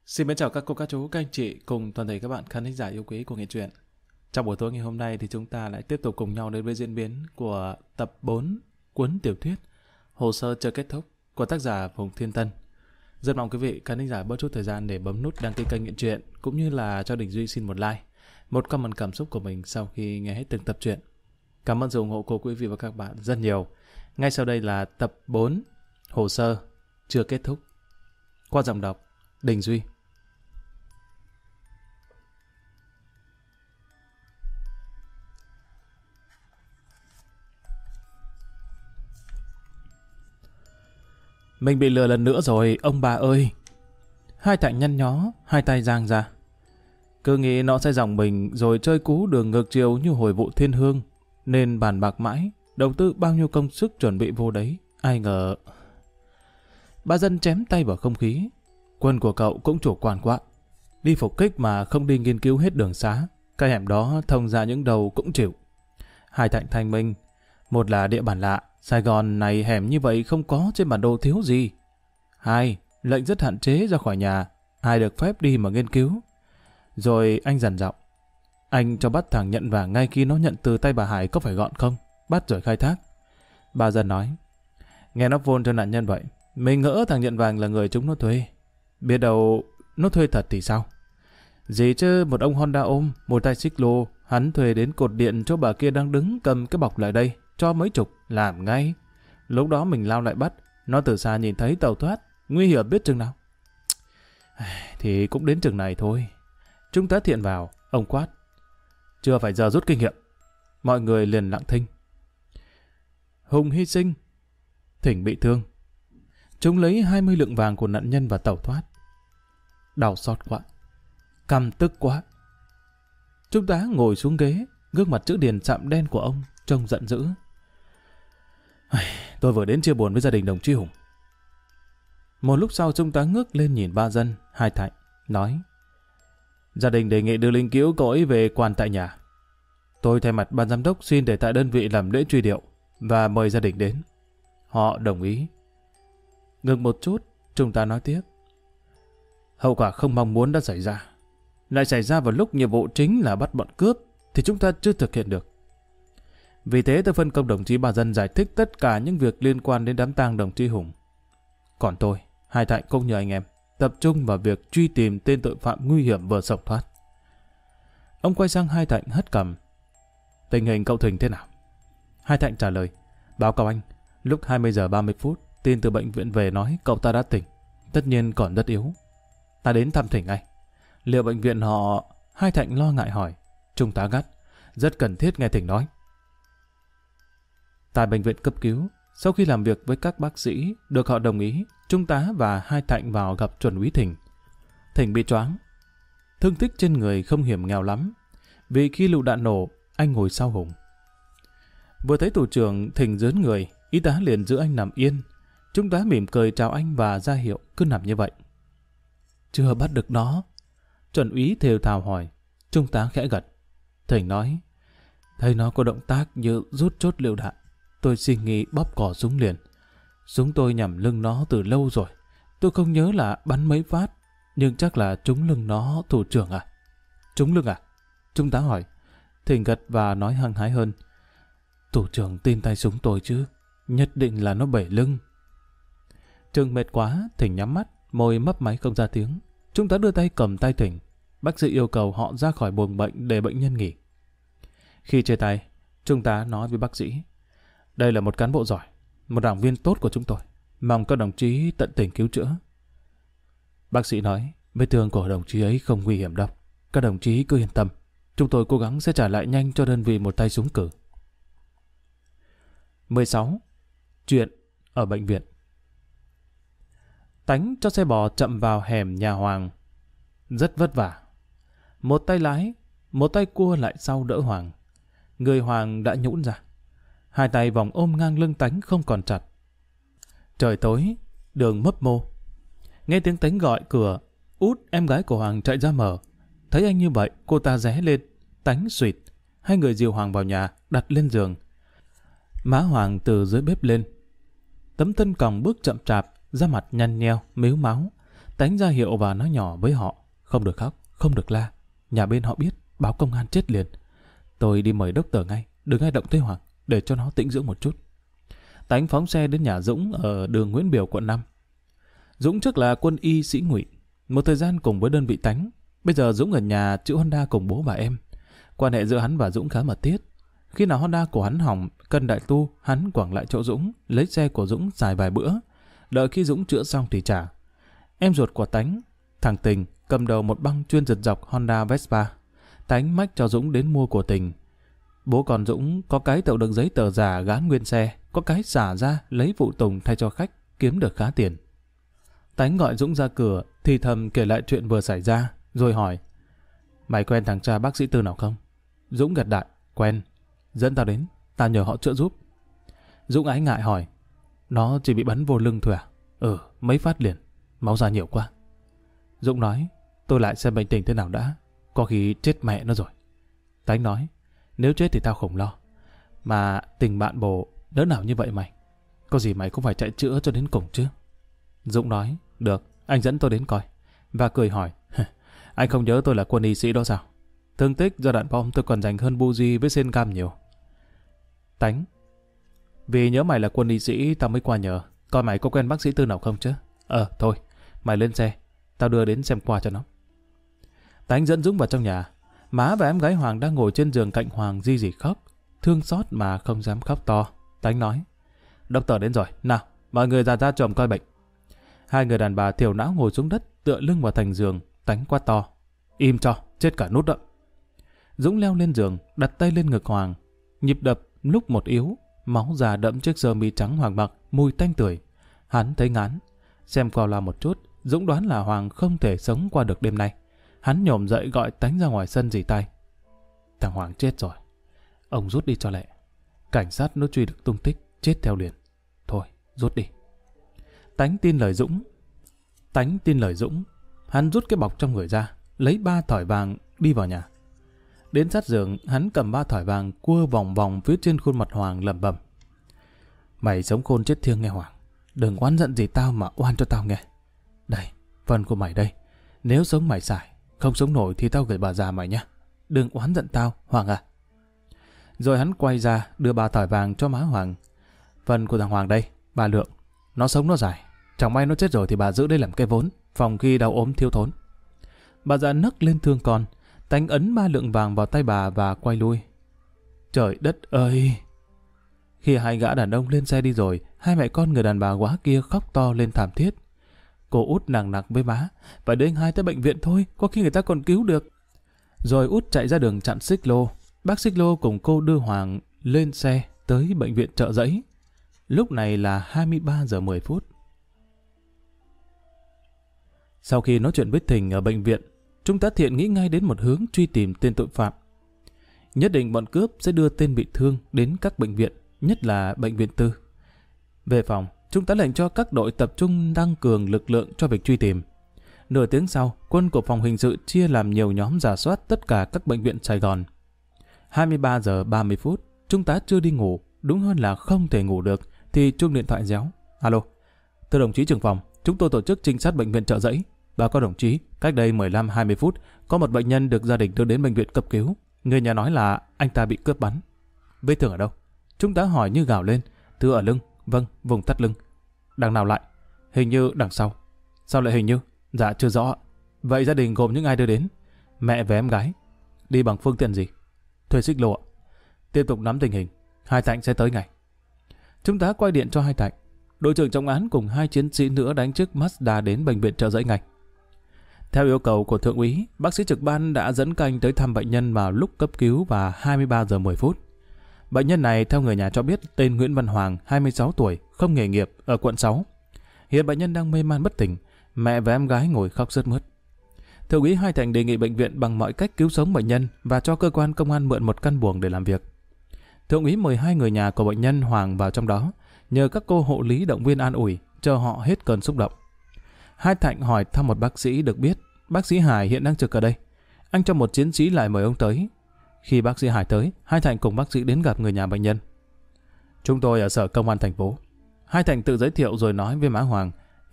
Xin mến chào các cô, các chú, các anh chị cùng toàn thể các bạn khán thính giả yêu quý của Nghệ truyện. Trong buổi tối ngày hôm nay thì chúng ta lại tiếp tục cùng nhau đến với diễn biến của tập 4 cuốn tiểu thuyết Hồ sơ chưa kết thúc của tác giả Phùng Thiên Tân. Rất mong quý vị khán thính giả bớt chút thời gian để bấm nút đăng ký kênh Nghệ truyện cũng như là cho Đình Duy xin một like, một comment cảm xúc của mình sau khi nghe hết từng tập truyện. Cảm ơn sự ủng hộ của quý vị và các bạn rất nhiều. Ngay sau đây là tập 4 Hồ sơ chưa kết thúc qua giọng đọc Đình Duy. Mình bị lừa lần nữa rồi, ông bà ơi. Hai Thạnh nhăn nhó, hai tay giang ra. Cứ nghĩ nó sẽ giọng mình rồi chơi cú đường ngược chiều như hồi vụ Thiên Hương, nên bàn bạc mãi, đầu tư bao nhiêu công sức chuẩn bị vô đấy. Ai ngờ... Bà Dân chém tay vào không khí. Quân của cậu cũng chủ quan quá. Đi phục kích mà không đi nghiên cứu hết đường xá. Cái hẻm đó thông ra những đầu cũng chịu. Hai Thạnh thanh minh. Một là địa bàn lạ, Sài Gòn này hẻm như vậy không có trên bản đồ thiếu gì. Hai, lệnh rất hạn chế ra khỏi nhà, ai được phép đi mà nghiên cứu. Rồi anh dằn giọng. Anh cho bắt thằng nhận vàng ngay khi nó nhận từ tay bà Hải có phải gọn không? Bắt rồi khai thác. Bà Dân nói. Nghe nó vôn cho nạn nhân vậy. Mình ngỡ thằng nhận vàng là người chúng nó thuê. Biết đâu nó thuê thật thì sao? Gì chứ một ông Honda ôm, một tay xích lô, hắn thuê đến cột điện cho bà kia đang đứng cầm cái bọc lại đây, cho mấy chục, làm ngay. Lúc đó mình lao lại bắt, nó từ xa nhìn thấy tàu thoát, nguy hiểm biết chừng nào. Thì cũng đến chừng này thôi. Chúng ta thiện vào, ông quát. Chưa phải giờ rút kinh nghiệm. Mọi người liền lặng thinh. Hùng hy sinh, Thỉnh bị thương. Chúng lấy 20 lượng vàng của nạn nhân và tàu thoát. Đau xót quá, căm tức quá. Chúng ta ngồi xuống ghế, gương mặt chữ điền sạm đen của ông trông giận dữ. Tôi vừa đến chia buồn với gia đình đồng chí Hùng. Một lúc sau chúng ta ngước lên nhìn ba Dân, hai Thạnh, nói. Gia đình đề nghị đưa linh cữu cậu ấy về quan tại nhà. Tôi thay mặt ban giám đốc xin để tại đơn vị làm lễ truy điệu và mời gia đình đến. Họ đồng ý. Ngừng một chút, chúng ta nói tiếp. Hậu quả không mong muốn đã xảy ra. Lại xảy ra vào lúc nhiệm vụ chính là bắt bọn cướp thì chúng ta chưa thực hiện được. Vì thế tôi phân công đồng chí Bà Dân giải thích tất cả những việc liên quan đến đám tang đồng chí Hùng. Còn tôi, hai Thạnh cũng như anh em, tập trung vào việc truy tìm tên tội phạm nguy hiểm vừa sổng thoát. Ông quay sang hai Thạnh hất cằm. Tình hình cậu Thình thế nào? Hai Thạnh trả lời. Báo cáo anh, lúc 20 giờ 30 phút, tin từ bệnh viện về nói cậu ta đã tỉnh. Tất nhiên còn rất yếu. Ta đến thăm Thình ngay. Liệu bệnh viện họ... Hai Thạnh lo ngại hỏi. Trung tá gắt. Rất cần thiết nghe Thình nói. Tại bệnh viện cấp cứu, sau khi làm việc với các bác sĩ, được họ đồng ý, Trung tá và hai Thạnh vào gặp chuẩn úy Thình. Thình bị choáng. Thương tích trên người không hiểm nghèo lắm. Vì khi lựu đạn nổ, anh ngồi sau Hùng. Vừa thấy thủ trưởng Thình dướn người, y tá liền giữ anh nằm yên. Trung tá mỉm cười chào anh và ra hiệu cứ nằm như vậy. Chưa bắt được nó. Chuẩn úy thều thào hỏi. Trung tá khẽ gật. Thình nói. Thấy nó có động tác như rút chốt lựu đạn. Tôi suy nghĩ bóp cò súng liền. Súng tôi nhắm lưng nó từ lâu rồi. Tôi không nhớ là bắn mấy phát. Nhưng chắc là trúng lưng nó, thủ trưởng à? Trúng lưng à? Trung tá hỏi. Thình gật và nói hăng hái hơn. Thủ trưởng tin tay súng tôi chứ. Nhất định là nó bể lưng. Trương mệt quá, Thình nhắm mắt, môi mấp máy không ra tiếng. Trung tá đưa tay cầm tay Thình. Bác sĩ yêu cầu họ ra khỏi buồng bệnh để bệnh nhân nghỉ. Khi chia tay, Trung tá nói với bác sĩ. Đây là một cán bộ giỏi, một đảng viên tốt của chúng tôi. Mong các đồng chí tận tình cứu chữa. Bác sĩ nói, vết thương của đồng chí ấy không nguy hiểm đâu. Các đồng chí cứ yên tâm. Chúng tôi cố gắng sẽ trả lại nhanh cho đơn vị một tay súng cử. 16. Chuyện ở bệnh viện. Tánh cho xe bò chậm vào hẻm nhà Hoàng. Rất vất vả. Một tay lái, một tay cua lại sau đỡ Hoàng. Người Hoàng đã nhũn ra. Hai tay vòng ôm ngang lưng Tánh không còn chặt. Trời tối, đường mấp mô. Nghe tiếng Tánh gọi cửa, Út em gái của Hoàng chạy ra mở. Thấy anh như vậy, cô ta ré lên. Tánh suỵt. Hai người dìu Hoàng vào nhà, đặt lên giường. Má Hoàng từ dưới bếp lên. Tấm thân còng bước chậm chạp, da mặt nhăn nheo, mếu máu. Tánh ra hiệu và nói nhỏ với họ, không được khóc, không được la. Nhà bên họ biết, báo công an chết liền. Tôi đi mời doctor ngay, đừng ai động tới Hoàng, để cho nó tĩnh dưỡng một chút. Tánh phóng xe đến nhà Dũng ở đường Nguyễn Biểu, quận 5. Dũng trước là quân y sĩ ngụy, một thời gian cùng với đơn vị Tánh. Bây giờ Dũng ở nhà chữa Honda cùng bố và em. Quan hệ giữa hắn và Dũng khá mật thiết. Khi nào Honda của hắn hỏng, cần đại tu, hắn quẳng lại chỗ Dũng, lấy xe của Dũng xài vài bữa. Đợi khi Dũng chữa xong thì trả. Em ruột của Tánh, thằng Tình, cầm đầu một băng chuyên giật dọc Honda Vespa. Tánh mách cho Dũng đến mua của Tình. Bố con Dũng có cái tậu đựng giấy tờ giả gán nguyên xe, có cái xả ra lấy phụ tùng thay cho khách, kiếm được khá tiền. Tánh gọi Dũng ra cửa, thì thầm kể lại chuyện vừa xảy ra, rồi hỏi: Mày quen thằng cha bác sĩ Tư nào không? Dũng gật đại: Quen. Dẫn tao đến, tao nhờ họ chữa giúp. Dũng ái ngại hỏi: Nó chỉ bị bắn vô lưng thôi à? Mấy phát liền, máu ra nhiều quá. Dũng nói: Tôi lại xem bệnh tình thế nào đã, có khi chết mẹ nó rồi. Tánh nói: Nếu chết thì tao không lo. Mà tình bạn bồ đỡ nào như vậy mày, có gì mày cũng phải chạy chữa cho đến cùng chứ. Dũng nói: Được, anh dẫn tôi đến coi. Và cười hỏi: Anh không nhớ tôi là quân y sĩ đó sao? Thương tích do đạn bom tôi còn dành hơn Buji với Sen Cam nhiều. Tánh: Vì nhớ mày là quân y sĩ tao mới qua nhờ, coi mày có quen bác sĩ Tư nào không chứ. Thôi, mày lên xe, tao đưa đến xem qua cho nó. Tánh dẫn Dũng vào trong nhà. Má và em gái Hoàng đang ngồi trên giường cạnh Hoàng ri rỉ khóc, thương xót mà không dám khóc to. Tánh nói: Doctor đến rồi, nào, mọi người ra chòm coi bệnh. Hai người đàn bà thiểu não ngồi xuống đất, tựa lưng vào thành giường. Tánh quát to: Im cho, chết cả nút đó. Dũng leo lên giường, đặt tay lên ngực Hoàng. Nhịp đập lúc một yếu, máu già đẫm chiếc sơ mi trắng Hoàng mặc, mùi tanh tưởi. Hắn thấy ngán, xem qua loa một chút, Dũng đoán là Hoàng không thể sống qua được đêm nay. Hắn nhổm dậy gọi Tánh ra ngoài sân rỉ tay: Thằng Hoàng chết rồi, ông rút đi cho lẹ. Cảnh sát nó truy được tung tích, chết theo liền. Thôi, rút đi. Tánh tin lời Dũng. Hắn rút cái bọc trong người ra, lấy 3 thỏi vàng đi vào nhà. Đến sát giường, hắn cầm 3 thỏi vàng cua vòng vòng phía trên khuôn mặt Hoàng, lẩm bẩm: Mày sống khôn chết thiêng nghe Hoàng, đừng oán giận gì tao mà oan cho tao nghe. Đây, phần của mày đây. Nếu sống mày xài, không sống nổi thì tao gửi bà già mày nhá. Đừng oán giận tao, Hoàng à. Rồi hắn quay ra đưa 3 thỏi vàng cho má Hoàng. Phần của thằng Hoàng đây, 3 lượng. Nó sống nó dài, chẳng may nó chết rồi thì bà giữ đây làm cái vốn, phòng khi đau ốm thiếu thốn. Bà già nấc lên thương con. Tánh ấn 3 lượng vàng vào tay bà và quay lui. Trời đất ơi! Khi hai gã đàn ông lên xe đi rồi, hai mẹ con người đàn bà quá kia khóc to lên thảm thiết. Cô út nằng nặc với má: Phải đưa anh hai tới bệnh viện thôi, có khi người ta còn cứu được. Rồi út chạy ra đường chặn xích lô. Bác xích lô cùng cô đưa Hoàng lên xe tới bệnh viện Chợ Giẫy. Lúc này là 23 giờ 10 phút. Sau khi nói chuyện với Thình ở bệnh viện, Trung tá Thiện nghĩ ngay đến một hướng truy tìm tên tội phạm. Nhất định bọn cướp sẽ đưa tên bị thương đến các bệnh viện, nhất là bệnh viện tư. Về phòng, Trung tá lệnh cho các đội tập trung tăng cường lực lượng cho việc truy tìm. Nửa tiếng sau, quân của phòng hình sự chia làm nhiều nhóm rà soát tất cả các bệnh viện Sài Gòn. 23 giờ 30 phút, Trung tá chưa đi ngủ, đúng hơn là không thể ngủ được, thì chuông điện thoại réo. Alo, thưa đồng chí trưởng phòng, chúng tôi tổ chức trinh sát bệnh viện Chợ Giẫy. Báo cáo đồng chí, cách đây 15-20 phút, có một bệnh nhân được gia đình đưa đến bệnh viện cấp cứu. Người nhà nói là anh ta bị cướp bắn. Vết thương ở đâu? Chúng ta hỏi như gào lên. Thưa ở lưng. Vâng, vùng thắt lưng. Đằng nào lại? Hình như đằng sau. Sao lại hình như? Dạ chưa rõ. Vậy gia đình gồm những ai đưa đến? Mẹ và em gái. Đi bằng phương tiện gì? Thuê xích lô ạ. Tiếp tục nắm tình hình. Hai Thạnh sẽ tới ngay. Chúng ta quay điện cho Hai Thạnh. Đội trưởng trọng án cùng 2 chiến sĩ nữa đánh chiếc Mazda đến bệnh viện Chợ Giẫy ngay. Theo yêu cầu của thượng úy, bác sĩ trực ban đã dẫn canh tới thăm bệnh nhân vào lúc cấp cứu và 23 giờ 10 phút. Bệnh nhân này theo người nhà cho biết tên Nguyễn Văn Hoàng, 26 tuổi, không nghề nghiệp, ở quận 6. Hiện bệnh nhân đang mê man bất tỉnh, mẹ và em gái ngồi khóc sướt mướt. Thượng úy Hai Thành đề nghị bệnh viện bằng mọi cách cứu sống bệnh nhân và cho cơ quan công an mượn một căn buồng để làm việc. Thượng úy mời 2 người nhà của bệnh nhân Hoàng vào trong đó, nhờ các cô hộ lý động viên an ủi, chờ họ hết cơn xúc động. Hai Thạnh hỏi thăm một bác sĩ được biết, bác sĩ Hải hiện đang trực ở đây. Anh cho một chiến sĩ lại mời ông tới. Khi bác sĩ Hải tới, Hai Thạnh cùng bác sĩ đến gặp người nhà bệnh nhân. Chúng tôi ở sở công an thành phố. Hai Thạnh tự giới thiệu rồi nói với má Hoàng,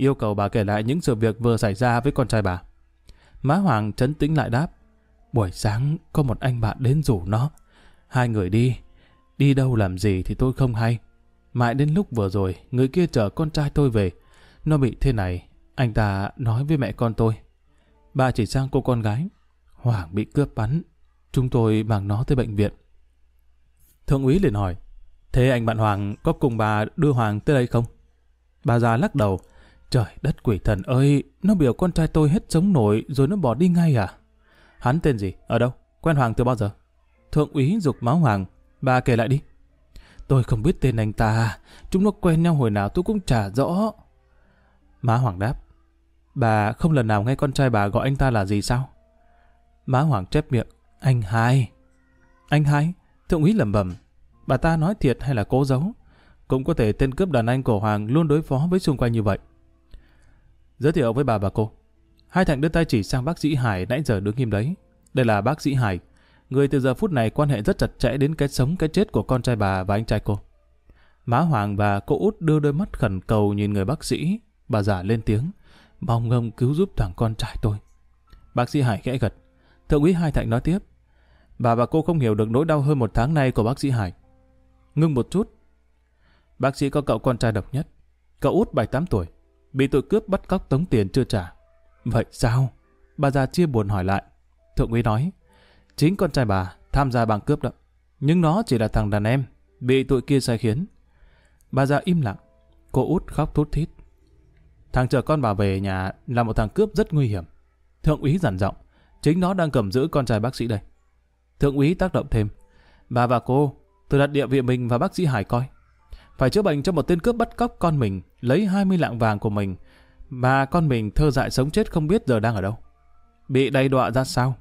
yêu cầu bà kể lại những sự việc vừa xảy ra với con trai bà. Má Hoàng trấn tĩnh lại đáp, buổi sáng có một anh bạn đến rủ nó. Hai người đi đâu làm gì thì tôi không hay. Mãi đến lúc vừa rồi, người kia chở con trai tôi về. Nó bị thế này, anh ta nói với mẹ con tôi. Bà chỉ sang cô con gái. Hoàng bị cướp bắn. Chúng tôi mang nó tới bệnh viện. Thượng úy liền hỏi, thế anh bạn Hoàng có cùng bà đưa Hoàng tới đây không? Bà già lắc đầu, trời đất quỷ thần ơi, nó biểu con trai tôi hết sống nổi rồi nó bỏ đi ngay à? Hắn tên gì? Ở đâu? Quen Hoàng từ bao giờ? Thượng úy giục Má Hoàng, bà kể lại đi. Tôi không biết tên anh ta, chúng nó quen nhau hồi nào tôi cũng chả rõ. Má Hoàng đáp, bà không lần nào nghe con trai bà gọi anh ta là gì sao? Má Hoàng chép miệng, anh Hai. Anh Hai? Thượng úy lẩm bẩm, bà ta nói thiệt hay là cố giấu? Cũng có thể tên cướp đàn anh của Hoàng luôn đối phó với xung quanh như vậy. Giới thiệu với bà và cô. Hai Thạnh đưa tay chỉ sang bác sĩ Hải nãy giờ đứng im đấy. Đây là bác sĩ Hải, người từ giờ phút này quan hệ rất chặt chẽ đến cái sống cái chết của con trai bà và anh trai cô. Má Hoàng và cô út đưa đôi mắt khẩn cầu nhìn người bác sĩ. Bà già lên tiếng, mong ông cứu giúp thằng con trai tôi. Bác sĩ Hải khẽ gật. Thượng úy Hai Thạnh nói tiếp, bà và cô không hiểu được nỗi đau hơn một tháng nay của bác sĩ Hải. Ngưng một chút. Bác sĩ có cậu con trai độc nhất, cậu út 7-8 tuổi, bị tội cướp bắt cóc tống tiền chưa trả. Vậy sao? Bà già chia buồn hỏi lại. Thượng úy nói, chính con trai bà tham gia băng cướp đó, nhưng nó chỉ là thằng đàn em, bị tụi kia sai khiến. Bà già im lặng, cô út khóc thút thít. Thằng chở con bà về nhà là một thằng cướp rất nguy hiểm. Thượng úy dặn giọng, chính nó đang cầm giữ con trai bác sĩ đây. Thượng úy tác động thêm, bà và cô tự đặt địa vị mình và bác sĩ Hải coi. Phải chữa bệnh cho một tên cướp bắt cóc con mình, lấy 20 lạng vàng của mình, mà con mình thơ dại sống chết không biết giờ đang ở đâu. Bị đầy đọa ra sao?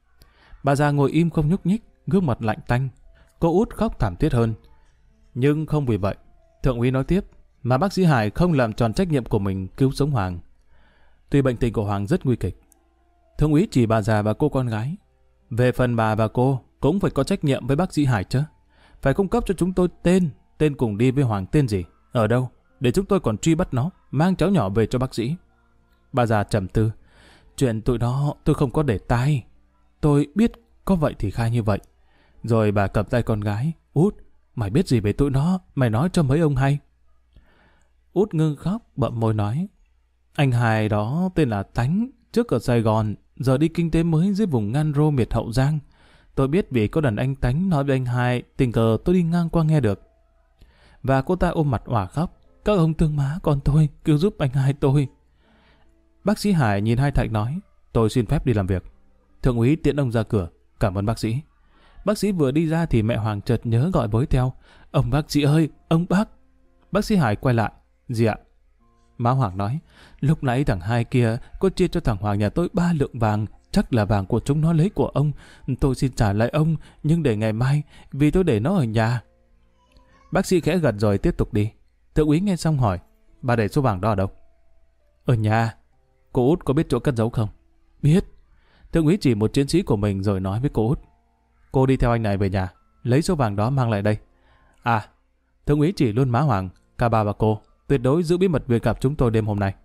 Bà già ngồi im không nhúc nhích, gương mặt lạnh tanh. Cô út khóc thảm thiết hơn. Nhưng không vì vậy, thượng úy nói tiếp, mà bác sĩ Hải không làm tròn trách nhiệm của mình cứu sống Hoàng. Tuy bệnh tình của Hoàng rất nguy kịch. Thượng úy chỉ bà già và cô con gái. Về phần bà và cô cũng phải có trách nhiệm với bác sĩ Hải chứ. Phải cung cấp cho chúng tôi tên cùng đi với Hoàng tên gì, ở đâu, để chúng tôi còn truy bắt nó, mang cháu nhỏ về cho bác sĩ. Bà già trầm tư, chuyện tụi nó tôi không có để tai. Tôi biết có vậy thì khai như vậy. Rồi bà cầm tay con gái, út, mày biết gì về tụi nó, mày nói cho mấy ông hay. Út ngưng khóc, bậm môi nói, anh Hải đó tên là Tánh, trước ở Sài Gòn, giờ đi kinh tế mới dưới vùng Ngan Rô miệt Hậu Giang. Tôi biết vì có đàn anh Tánh nói với anh Hải, tình cờ tôi đi ngang qua nghe được. Và cô ta ôm mặt òa khóc, các ông thương má con tôi, cứu giúp anh Hải tôi. Bác sĩ Hải nhìn Hai Thạnh nói, tôi xin phép đi làm việc. Thượng úy tiễn ông ra cửa, cảm ơn bác sĩ. Bác sĩ vừa đi ra thì mẹ Hoàng chợt nhớ gọi bối theo, ông bác sĩ ơi, ông bác. Bác sĩ Hải quay lại, gì ạ? Má Hoàng nói, lúc nãy thằng Hai kia có chia cho thằng Hoàng nhà tôi 3 lượng vàng, chắc là vàng của chúng nó lấy của ông. Tôi xin trả lại ông, nhưng để ngày mai, vì tôi để nó ở nhà. Bác sĩ khẽ gật rồi tiếp tục đi. Thượng úy nghe xong hỏi, bà để số vàng đó ở đâu? Ở nhà. Cô út có biết chỗ cất giấu không? Biết. Thượng úy chỉ một chiến sĩ của mình rồi nói với cô út, cô đi theo anh này về nhà, lấy số vàng đó mang lại đây. À, thượng úy chỉ luôn Má Hoàng, cả bà và cô tuyệt đối giữ bí mật việc gặp chúng tôi đêm hôm nay.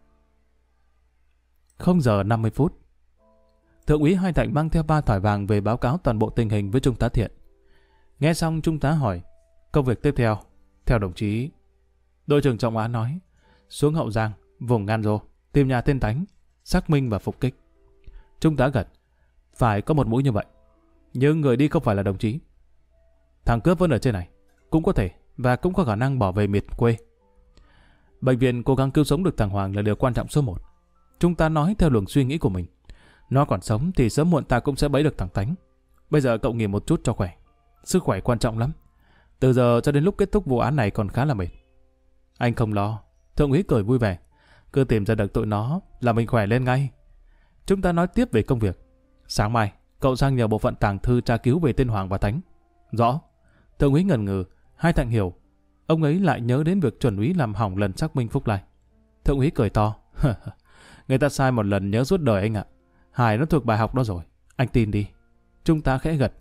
0 giờ 50 phút. Thượng úy Hai Thạnh mang theo 3 thỏi vàng về báo cáo toàn bộ tình hình với Trung tá Thiện. Nghe xong Trung tá hỏi, công việc tiếp theo, theo đồng chí. Đội trưởng trọng án nói, xuống Hậu Giang, vùng Ngan Rô, tìm nhà tên Tánh, xác minh và phục kích. Trung tá gật, phải có một mũi như vậy. Nhưng người đi không phải là đồng chí. Thằng cướp vẫn ở trên này, cũng có thể và cũng có khả năng bỏ về miệt quê. Bệnh viện cố gắng cứu sống được thằng Hoàng là điều quan trọng số 1. Chúng ta nói theo luồng suy nghĩ của mình. Nó còn sống thì sớm muộn ta cũng sẽ bẫy được thằng Tánh. Bây giờ cậu nghỉ một chút cho khỏe. Sức khỏe quan trọng lắm. Từ giờ cho đến lúc kết thúc vụ án này còn khá là mệt. Anh không lo. Thượng úy cười vui vẻ. Cứ tìm ra được tụi nó là mình khỏe lên ngay. Chúng ta nói tiếp về công việc. Sáng mai, cậu sang nhờ bộ phận tàng thư tra cứu về tên Hoàng và Tánh. Rõ. Thượng úy ngần ngừ. Hai Thạnh hiểu. Ông ấy lại nhớ đến việc chuẩn úy làm hỏng lần xác minh Phúc Lai. Thượng úy cười to. Người ta sai một lần nhớ suốt đời anh ạ. Hải nó thuộc bài học đó rồi. Anh tin đi. Trung tá khẽ gật.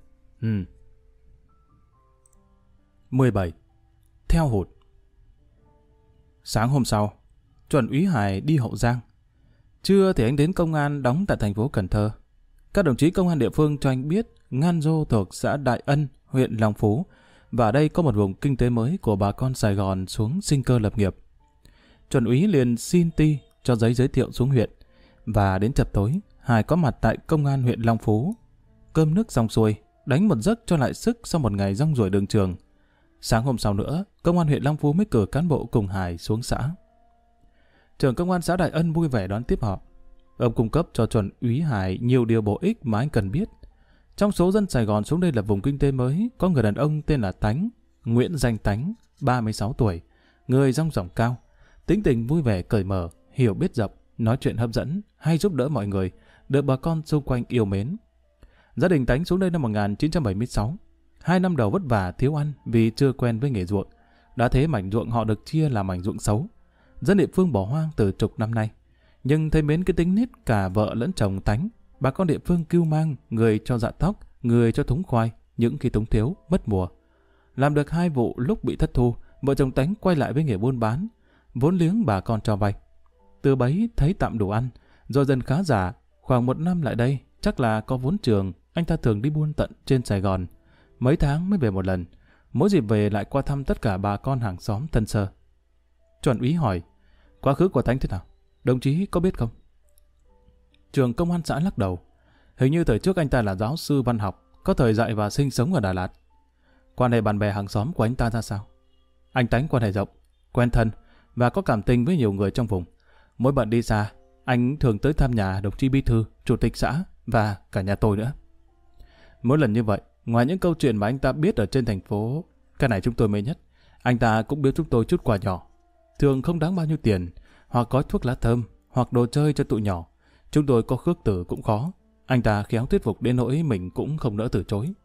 17. Theo hụt. Sáng hôm sau, Chuẩn úy Hải đi Hậu Giang. Trưa thì anh đến công an đóng tại thành phố Cần Thơ. Các đồng chí công an địa phương cho anh biết Ngan Dô thuộc xã Đại Ân, huyện Long Phú, và đây có một vùng kinh tế mới của bà con Sài Gòn xuống sinh cơ lập nghiệp. Chuẩn úy liền xin ty cho giấy giới thiệu xuống huyện, và đến chập tối, Hải có mặt tại công an huyện Long Phú. Cơm nước xong xuôi, đánh một giấc cho lại sức sau một ngày rong ruổi đường trường. Sáng hôm sau nữa, công an huyện Long Phú mới cử cán bộ cùng Hải xuống xã. Trưởng công an xã Đại Ân vui vẻ đón tiếp họ. Ông cung cấp cho Chuẩn úy Hải nhiều điều bổ ích mà anh cần biết. Trong số dân Sài Gòn xuống đây là vùng kinh tế mới, có người đàn ông tên là Tánh, Nguyễn Danh Tánh, 36 tuổi, người dong dỏng cao, tính tình vui vẻ cởi mở, hiểu biết rộng, nói chuyện hấp dẫn, hay giúp đỡ mọi người, được bà con xung quanh yêu mến. Gia đình Tánh xuống đây năm 1976. 2 năm đầu vất vả thiếu ăn vì chưa quen với nghề ruộng. Đã thế mảnh ruộng họ được chia là mảnh ruộng xấu. Dân địa phương bỏ hoang từ chục năm nay. Nhưng thấy mến cái tính nết cả vợ lẫn chồng Tánh, bà con địa phương cưu mang, người cho dạ tóc, người cho thúng khoai, những khi thúng thiếu, mất mùa. Làm được 2 vụ lúc bị thất thu, vợ chồng Tánh quay lại với nghề buôn bán, vốn liếng bà con cho vay. Từ bấy thấy tạm đủ ăn, rồi dần khá giả, khoảng 1 năm lại đây, chắc là có vốn trường, anh ta thường đi buôn tận trên Sài Gòn. Mấy tháng mới về một lần, mỗi dịp về lại qua thăm tất cả bà con hàng xóm thân sơ. Chuẩn úy hỏi, quá khứ của Tánh thế nào? Đồng chí có biết không? Trưởng công an xã lắc đầu. Hình như thời trước anh ta là giáo sư văn học, có thời dạy và sinh sống ở Đà Lạt. Quan hệ bạn bè hàng xóm của anh ta ra sao? Anh Tánh quan hệ rộng, quen thân và có cảm tình với nhiều người trong vùng. Mỗi bận đi xa, anh thường tới thăm nhà đồng chí bí thư, chủ tịch xã và cả nhà tôi nữa. Mỗi lần như vậy, ngoài những câu chuyện mà anh ta biết ở trên thành phố, cái này chúng tôi mê nhất, anh ta cũng biếu chúng tôi chút quà nhỏ. Thường không đáng bao nhiêu tiền, hoặc gói thuốc lá thơm, hoặc đồ chơi cho tụi nhỏ. Chúng tôi có khước từ cũng khó. Anh ta khéo thuyết phục đến nỗi mình cũng không nỡ từ chối.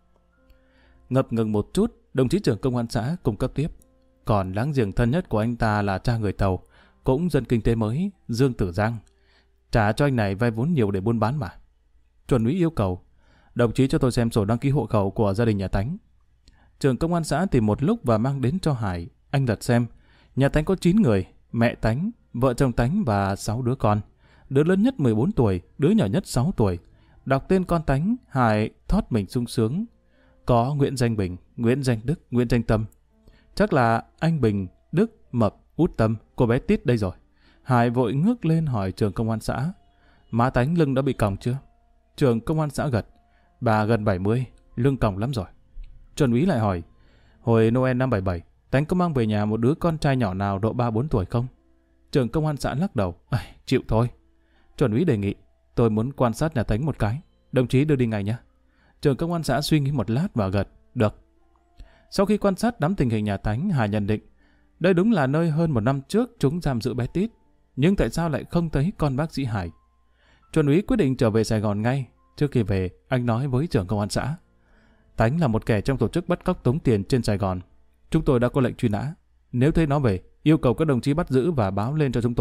Ngập ngừng một chút, đồng chí trưởng công an xã cung cấp tiếp. Còn láng giềng thân nhất của anh ta là cha người Tàu, cũng dân kinh tế mới, Dương Tử Giang. Trả cho anh này vay vốn nhiều để buôn bán mà. Chuẩn úy yêu cầu, đồng chí cho tôi xem sổ đăng ký hộ khẩu của gia đình nhà Tánh. Trưởng công an xã tìm một lúc và mang đến cho Hải. Anh lật xem, nhà Tánh có 9 người, mẹ Tánh, vợ chồng Tánh và 6 đứa con. Đứa lớn nhất 14 tuổi, đứa nhỏ nhất 6 tuổi. Đọc tên con Tánh, Hải thót mình sung sướng. Có Nguyễn Danh Bình, Nguyễn Danh Đức, Nguyễn Danh Tâm. Chắc là anh Bình, Đức, Mập, Út Tâm, cô bé Tít đây rồi. Hải vội ngước lên hỏi trưởng công an xã. Má Tánh lưng đã bị còng chưa? Trưởng công an xã gật. Bà gần 70, lưng còng lắm rồi. Chuẩn úy lại hỏi. Hồi Noel năm 77, Tánh có mang về nhà một đứa con trai nhỏ nào độ 3-4 tuổi không? Trưởng công an xã lắc đầu. Chịu thôi. Chuẩn úy đề nghị. Tôi muốn quan sát nhà Tánh một cái. Đồng chí đưa đi ngay nhé. Trưởng công an xã suy nghĩ một lát và gật. Được. Sau khi quan sát nắm tình hình nhà Tánh, Hà nhận định đây đúng là nơi hơn 1 năm trước chúng giam giữ bé Tít. Nhưng tại sao lại không thấy con bác sĩ Hải? Chuẩn úy quyết định trở về Sài Gòn ngay. Trước khi về, anh nói với trưởng công an xã. Tánh là một kẻ trong tổ chức bắt cóc tống tiền trên Sài Gòn. Chúng tôi đã có lệnh truy nã. Nếu thấy nó về, yêu cầu các đồng chí bắt giữ và báo lên cho chúng tôi.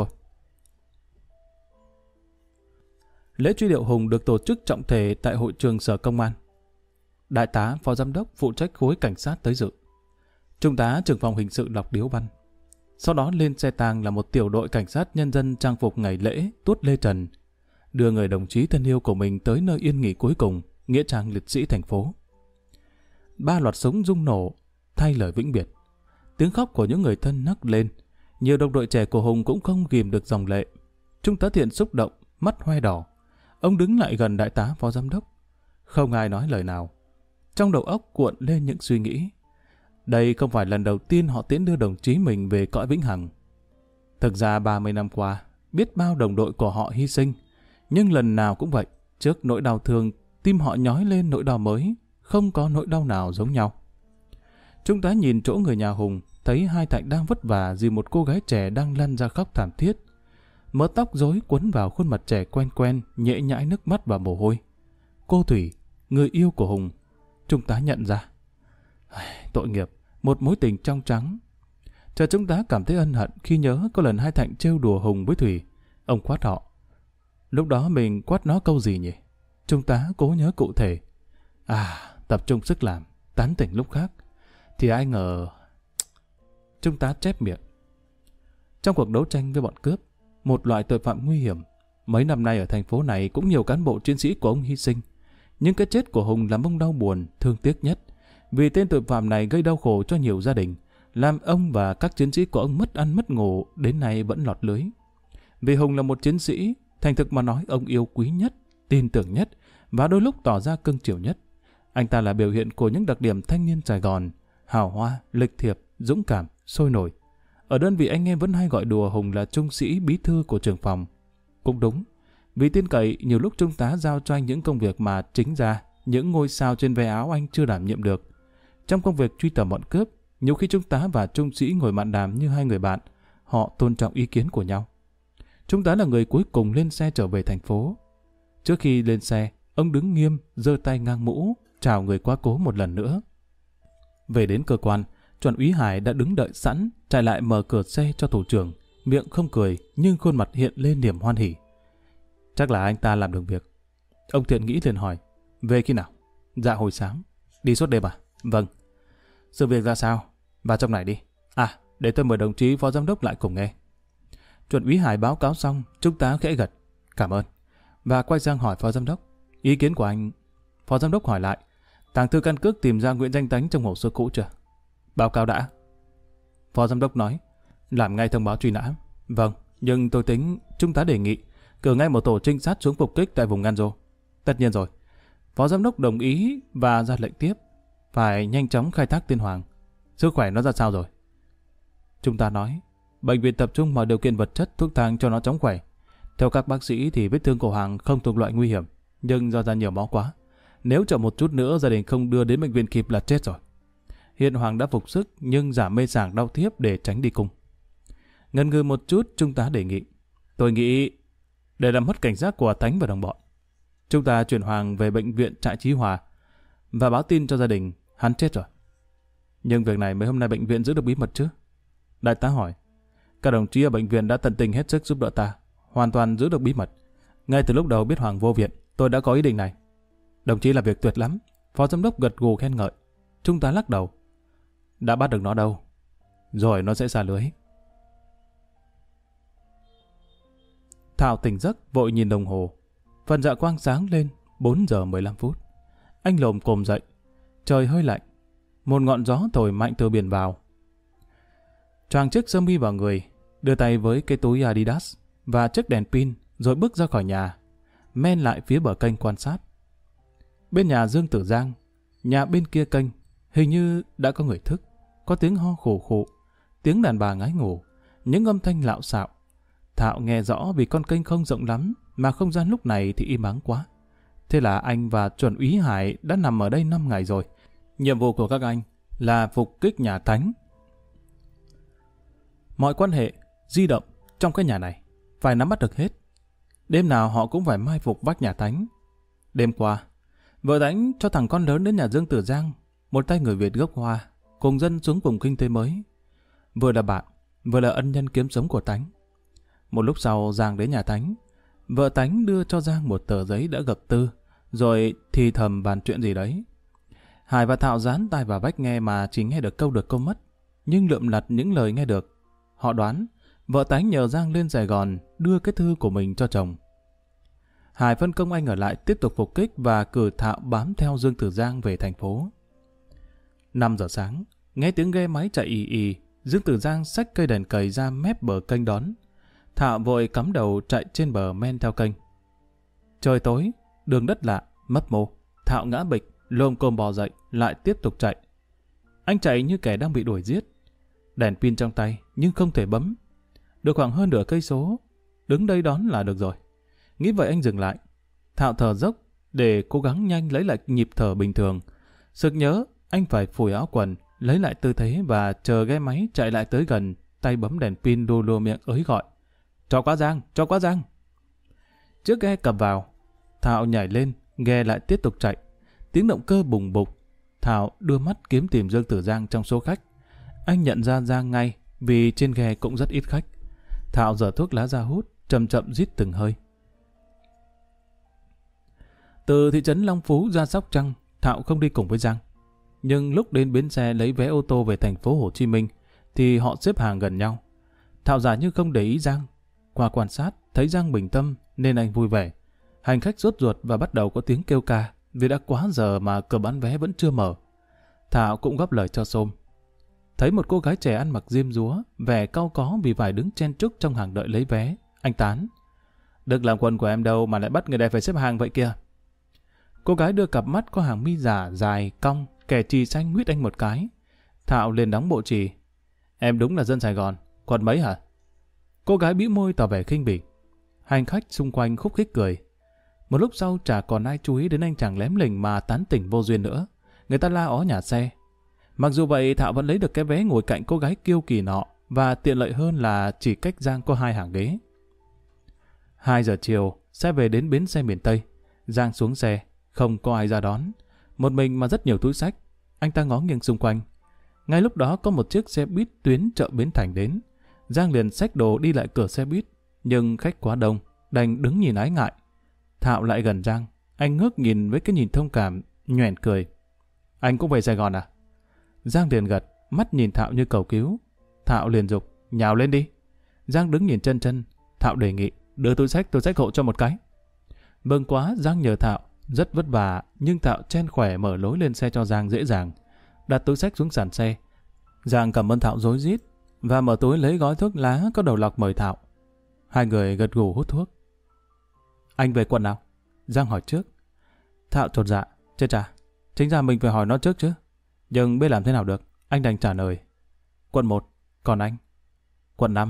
Lễ truy điệu Hùng được tổ chức trọng thể tại hội trường sở công an. Đại tá, phó giám đốc phụ trách khối cảnh sát tới dự. Trung tá trưởng phòng hình sự Lộc Điếu Văn. Sau đó lên xe tang là một tiểu đội cảnh sát nhân dân trang phục ngày lễ tuốt lê trần, đưa người đồng chí thân yêu của mình tới nơi yên nghỉ cuối cùng, nghĩa trang liệt sĩ thành phố. 3 loạt súng rung nổ, thay lời vĩnh biệt. Tiếng khóc của những người thân nấc lên. Nhiều đồng đội trẻ của Hùng cũng không ghìm được dòng lệ. Trung tá Thiện xúc động, mắt hoe đỏ. Ông đứng lại gần đại tá phó giám đốc. Không ai nói lời nào. Trong đầu óc cuộn lên những suy nghĩ. Đây không phải lần đầu tiên họ tiễn đưa đồng chí mình về cõi vĩnh hằng. Thực ra 30 năm qua, biết bao đồng đội của họ hy sinh. Nhưng lần nào cũng vậy, trước nỗi đau thương, tim họ nhói lên nỗi đau mới, không có nỗi đau nào giống nhau. Trung tá nhìn chỗ người nhà Hùng, thấy hai Thạnh đang vất vả vì một cô gái trẻ đang lăn ra khóc thảm thiết. Mớ tóc rối quấn vào khuôn mặt trẻ quen quen, nhễ nhãi nước mắt và mồ hôi. Cô Thủy, người yêu của Hùng. Trung tá nhận ra. Tội nghiệp, một mối tình trong trắng. Chờ Trung tá cảm thấy ân hận khi nhớ có lần hai Thạnh trêu đùa Hùng với Thủy. Ông quát họ. Lúc đó mình quát nó câu gì nhỉ? Trung tá cố nhớ cụ thể. Tập trung sức làm, tán tỉnh lúc khác. Thì ai ngờ... Trung tá chép miệng. Trong cuộc đấu tranh với bọn cướp, một loại tội phạm nguy hiểm. Mấy năm nay ở thành phố này cũng nhiều cán bộ chiến sĩ của ông hy sinh. Nhưng cái chết của Hùng làm ông đau buồn, thương tiếc nhất. Vì tên tội phạm này gây đau khổ cho nhiều gia đình, làm ông và các chiến sĩ của ông mất ăn mất ngủ, đến nay vẫn lọt lưới. Vì Hùng là một chiến sĩ, thành thực mà nói ông yêu quý nhất, tin tưởng nhất và đôi lúc tỏ ra cưng chiều nhất. Anh ta là biểu hiện của những đặc điểm thanh niên Sài Gòn, hào hoa, lịch thiệp, dũng cảm, sôi nổi. Ở đơn vị anh em vẫn hay gọi đùa Hùng là trung sĩ bí thư của trưởng phòng. Cũng đúng, vì tin cậy nhiều lúc trung tá giao cho anh những công việc mà chính ra những ngôi sao trên ve áo anh chưa đảm nhiệm được. Trong công việc truy tầm bọn cướp, nhiều khi trung tá và trung sĩ ngồi mạn đàm như hai người bạn, họ tôn trọng ý kiến của nhau. Trung tá là người cuối cùng lên xe trở về thành phố. Trước khi lên xe, ông đứng nghiêm, giơ tay ngang mũ, chào người quá cố một lần nữa. Về đến cơ quan, Chuẩn úy Hải đã đứng đợi sẵn, chạy lại mở cửa xe cho thủ trưởng, miệng không cười nhưng khuôn mặt hiện lên niềm hoan hỉ. Chắc là anh ta làm được việc. Ông Thiện nghĩ liền hỏi, về khi nào? Dạ hồi sáng. Đi suốt đêm à? Vâng. Sự việc ra sao? Vào trong này đi. À, để tôi mời đồng chí phó giám đốc lại cùng nghe. Chuẩn úy Hải báo cáo xong, trung tá khẽ gật. Cảm ơn. Và quay sang hỏi phó giám đốc. Ý kiến của anh? Phó giám đốc hỏi lại. Tàng thư căn cước tìm ra Nguyễn Danh Tánh trong hồ sơ cũ chưa? Báo cáo đã. Phó giám đốc nói. Làm ngay thông báo truy nã. Vâng, nhưng tôi tính trung tá đề nghị cử ngay một tổ trinh sát xuống phục kích tại vùng Nganzo. Tất nhiên rồi. Phó giám đốc đồng ý và ra lệnh tiếp. Phải nhanh chóng khai thác tên Hoàng. Sức khỏe nó ra sao rồi? Trung tá nói. Bệnh viện tập trung mọi điều kiện vật chất, thuốc thang cho nó chóng khỏe. Theo các bác sĩ thì vết thương của Hoàng không thuộc loại nguy hiểm, nhưng do ra nhiều máu quá. Nếu chậm một chút nữa gia đình không đưa đến bệnh viện kịp là chết rồi. Hiện Hoàng đã phục sức nhưng giảm mê sảng đau thiếp để tránh đi cung. Ngần ngừ một chút, trung tá đề nghị. Tôi nghĩ để làm mất cảnh giác của Tánh và đồng bọn, chúng ta chuyển Hoàng về bệnh viện Trại Chí Hòa và báo tin cho gia đình hắn chết rồi. Nhưng việc này mấy hôm nay bệnh viện giữ được bí mật chứ? Đại tá hỏi. Các đồng chí ở bệnh viện đã tận tình hết sức giúp đỡ ta, hoàn toàn giữ được bí mật. Ngay từ lúc đầu biết Hoàng vô viện, tôi đã có ý định này. Đồng chí làm việc tuyệt lắm. Phó giám đốc gật gù khen ngợi. Trung tá lắc đầu. Đã bắt được nó đâu, rồi nó sẽ xa lưới. Thảo tỉnh giấc vội nhìn đồng hồ. Phần dạ quang sáng lên 4 giờ 15 phút. Anh lồm cồm dậy. Trời hơi lạnh. Một ngọn gió thổi mạnh từ biển vào. Choàng chiếc sơ mi vào người, đưa tay với cái túi Adidas và chiếc đèn pin, rồi bước ra khỏi nhà, men lại phía bờ kênh quan sát. Bên nhà Dương Tử Giang, nhà bên kia kênh, hình như đã có người thức. Có tiếng ho khủ khụ, tiếng đàn bà ngái ngủ, những âm thanh lạo xạo. Thạo nghe rõ vì con kênh không rộng lắm, mà không gian lúc này thì im ắng quá. Thế là anh và Chuẩn úy Hải đã nằm ở đây 5 ngày rồi. Nhiệm vụ của các anh là phục kích nhà Tánh. Mọi quan hệ, di động trong cái nhà này phải nắm bắt được hết. Đêm nào họ cũng phải mai phục vách nhà Tánh. Đêm qua, vợ Tánh cho thằng con lớn đến nhà Dương Tử Giang, một tay người Việt gốc Hoa, cùng dân xuống vùng kinh tế mới. Vừa là bạn, vừa là ân nhân kiếm sống của Tánh. Một lúc sau Giang đến nhà Tánh. Vợ Tánh đưa cho Giang một tờ giấy đã gập tư, rồi thì thầm bàn chuyện gì đấy. Hải và Thạo dán tai vào vách nghe mà chỉ nghe được câu mất, nhưng lượm lặt những lời nghe được. Họ đoán vợ Tánh nhờ Giang lên Sài Gòn đưa cái thư của mình cho chồng. Hải phân công anh ở lại tiếp tục phục kích và cử Thạo bám theo Dương Tử Giang về thành phố. 5 giờ sáng, nghe tiếng ghe máy chạy ì ì, Dương Tử Giang xách cây đèn cầy ra mép bờ kênh đón. Thạo vội cắm đầu chạy trên bờ men theo kênh. Trời tối, đường đất lạ, mấp mô. Thạo ngã bịch, lồm cồm bò dậy, lại tiếp tục chạy. Anh chạy như kẻ đang bị đuổi giết. Đèn pin trong tay, nhưng không thể bấm. Được khoảng hơn nửa cây số, đứng đây đón là được rồi. Nghĩ vậy anh dừng lại. Thạo thở dốc để cố gắng nhanh lấy lại nhịp thở bình thường. Sực nhớ, anh phải phủi áo quần, lấy lại tư thế và chờ ghe máy chạy lại tới gần, tay bấm đèn pin đô lô miệng ới gọi. Cho quá Giang, cho quá Giang. Chiếc ghe cập vào. Thạo nhảy lên, ghe lại tiếp tục chạy. Tiếng động cơ bùng bục. Thạo đưa mắt kiếm tìm Dương Tử Giang trong số khách. Anh nhận ra Giang ngay vì trên ghe cũng rất ít khách. Thạo giở thuốc lá ra hút, chậm chậm rít từng hơi. Từ thị trấn Long Phú ra Sóc Trăng, Thạo không đi cùng với Giang. Nhưng lúc đến bến xe lấy vé ô tô về thành phố Hồ Chí Minh thì họ xếp hàng gần nhau. Thạo giả như không để ý Giang. Qua quan sát, thấy Giang bình tâm nên anh vui vẻ. Hành khách sốt ruột và bắt đầu có tiếng kêu ca vì đã quá giờ mà cửa bán vé vẫn chưa mở. Thảo cũng góp lời cho xôm. Thấy một cô gái trẻ ăn mặc diêm dúa, vẻ cau có vì phải đứng chen chúc trong hàng đợi lấy vé. Anh tán. Được làm quần của em đâu mà lại bắt người đẹp phải xếp hàng vậy kìa. Cô gái đưa cặp mắt có hàng mi giả dài, cong, kẻ chì xanh nguyết anh một cái. Thảo liền đóng bộ chì. Em đúng là dân Sài Gòn, quần mấy hả? Cô gái bĩu môi tỏ vẻ khinh bỉ. Hành khách xung quanh khúc khích cười. Một lúc sau chả còn ai chú ý đến anh chàng lém lỉnh mà tán tỉnh vô duyên nữa. Người ta la ó nhà xe. Mặc dù vậy Thảo vẫn lấy được cái vé ngồi cạnh cô gái kiêu kỳ nọ và tiện lợi hơn là chỉ cách Giang có 2 hàng ghế. 2 giờ chiều, xe về đến bến xe miền Tây. Giang xuống xe, không có ai ra đón. Một mình mà rất nhiều túi xách. Anh ta ngó nghiêng xung quanh. Ngay lúc đó có một chiếc xe buýt tuyến chợ Bến Thành đến. Giang liền xách đồ đi lại cửa xe buýt, nhưng khách quá đông, đành đứng nhìn ái ngại. Thảo lại gần Giang, anh ngước nhìn với cái nhìn thông cảm, nhoẻn cười. Anh cũng về Sài Gòn à? Giang liền gật, mắt nhìn Thảo như cầu cứu. Thảo liền giục, nhào lên đi. Giang đứng nhìn chân. Thảo đề nghị, đưa túi xách hộ cho một cái. Mừng quá, Giang nhờ Thảo, rất vất vả, nhưng Thảo chen khỏe mở lối lên xe cho Giang dễ dàng. Đặt túi xách xuống sàn xe. Giang cảm ơn Thảo rối rít và mở túi lấy gói thuốc lá có đầu lọc mời Thảo. Hai người gật gù hút thuốc. Anh về quận nào? Giang hỏi trước. Thảo chột dạ, chết chà, chính ra mình phải hỏi nó trước chứ. Nhưng biết làm thế nào được, anh đành trả lời. Quận 1, còn anh? Quận 5.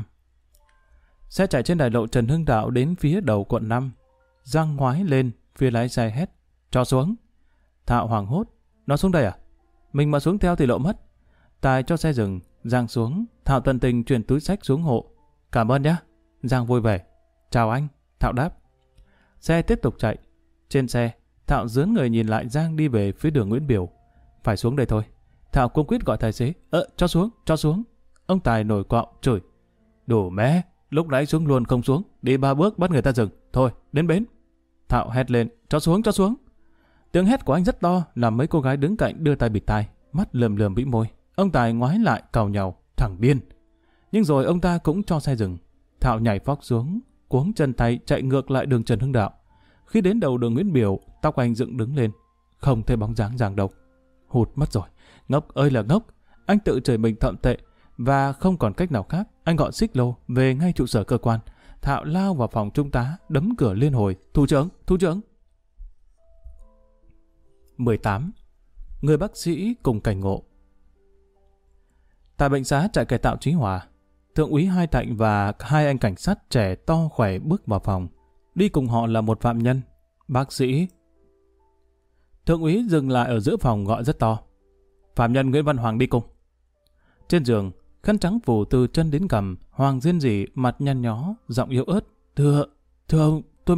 Xe chạy trên đại lộ Trần Hưng Đạo đến phía đầu quận 5. Giang ngoái lên, phía lái xe hét, cho xuống. Thảo hoảng hốt, nó xuống đây à? Mình mà xuống theo thì lộ mất. Tài cho xe dừng, Giang xuống, Thảo tận tình chuyển túi xách xuống hộ. Cảm ơn nhá. Giang vui vẻ. Chào anh, Thảo đáp. Xe tiếp tục chạy. Trên xe, Thảo dướn người nhìn lại Giang đi về phía đường Nguyễn Biểu. Phải xuống đây thôi. Thảo cuống quýt gọi tài xế. Cho xuống. Ông Tài nổi quạo, chửi. Đủ mẹ, lúc nãy xuống luôn không xuống, đi 3 bước bắt người ta dừng. Thôi, đến bến. Thảo hét lên, cho xuống. Tiếng hét của anh rất to, làm mấy cô gái đứng cạnh đưa tay bịt tai, mắt lườm bĩu môi. Ông Tài ngoái lại càu nhàu, thằng điên. Nhưng rồi ông ta cũng cho xe dừng. Thảo nhảy phóc xuống, cuống chân tay chạy ngược lại đường Trần Hưng Đạo. Khi đến đầu đường Nguyễn Biểu, tóc anh dựng đứng lên, không thấy bóng dáng Giang đâu. Hụt mất rồi, ngốc ơi là ngốc. Anh tự chửi mình thậm tệ và không còn cách nào khác. Anh gọi xích lô về ngay trụ sở cơ quan. Thảo lao vào phòng trung tá, đấm cửa liên hồi. Thủ trưởng. 18. Người bác sĩ cùng cảnh ngộ. Tại bệnh xá trại cải tạo Chí Hòa, Thượng úy Hai Thạnh và 2 anh cảnh sát trẻ to khỏe bước vào phòng. Đi cùng họ là một phạm nhân, bác sĩ. Thượng úy dừng lại ở giữa phòng gọi rất to. Phạm nhân Nguyễn Văn Hoàng đi cùng. Trên giường, khăn trắng phủ từ chân đến cằm, Hoàng rên rỉ, mặt nhăn nhó, giọng yếu ớt. Thưa ông, tôi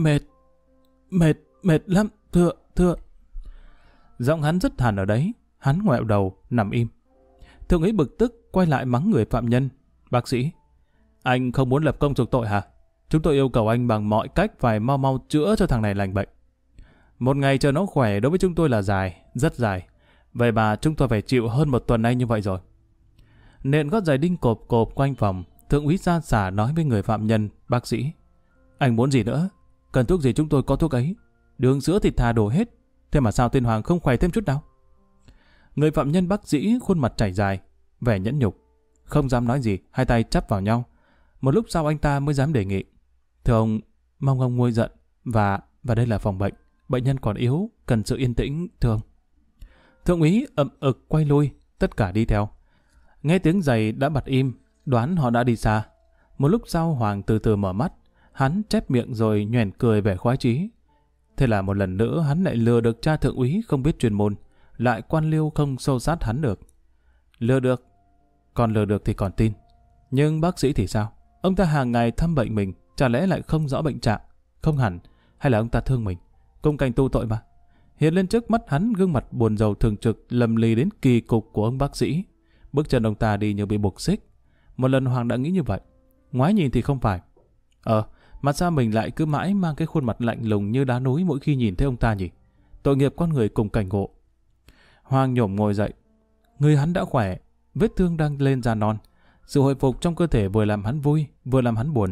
mệt lắm, thưa. Giọng hắn rất hẳn ở đấy, hắn ngoẹo đầu, nằm im. Thượng úy bực tức quay lại mắng người phạm nhân. Bác sĩ, anh không muốn lập công chuộc tội hả? Chúng tôi yêu cầu anh bằng mọi cách phải mau chữa cho thằng này lành bệnh. Một ngày chờ nó khỏe đối với chúng tôi là dài, rất dài. Vậy mà chúng tôi phải chịu hơn 1 tuần nay như vậy rồi. Nện gót giày đinh cộp quanh phòng, thượng úy xa xả nói với người phạm nhân. Bác sĩ, anh muốn gì nữa? Cần thuốc gì chúng tôi có thuốc ấy. Đường sữa thịt thà đổ hết. Thế mà sao tên Hoàng không khỏe thêm chút nào? Người phạm nhân bác sĩ khuôn mặt chảy dài, vẻ nhẫn nhục, không dám nói gì, hai tay chắp vào nhau. Một lúc sau anh ta mới dám đề nghị. Thưa ông, mong ông nguôi giận, và đây là phòng bệnh. Bệnh nhân còn yếu, cần sự yên tĩnh, thưa ông. Thượng úy ậm ực quay lui, tất cả đi theo. Nghe tiếng giày đã bật im, đoán họ đã đi xa. Một lúc sau Hoàng từ từ mở mắt, hắn chép miệng rồi nhoẻn cười vẻ khoái chí. Thế là một lần nữa hắn lại lừa được cha thượng úy không biết chuyên môn, lại quan liêu không xô sát hắn được. Lừa được thì còn tin. Nhưng bác sĩ thì sao? Ông ta hàng ngày thăm bệnh mình, chả lẽ lại không rõ bệnh trạng? Không hẳn, hay là ông ta thương mình? Cùng cảnh tu tội mà. Hiện lên trước mắt hắn gương mặt buồn rầu thường trực lầm lì đến kỳ cục của ông bác sĩ. Bước chân ông ta đi như bị buộc xích. Một lần Hoàng đã nghĩ như vậy. Ngoái nhìn thì không phải. Mà sao mình lại cứ mãi mang cái khuôn mặt lạnh lùng như đá núi mỗi khi nhìn thấy ông ta nhỉ? Tội nghiệp con người cùng cảnh ngộ. Hoàng nhổm ngồi dậy. Người hắn đã khỏe, vết thương đang lên da non. Sự hồi phục trong cơ thể vừa làm hắn vui, vừa làm hắn buồn.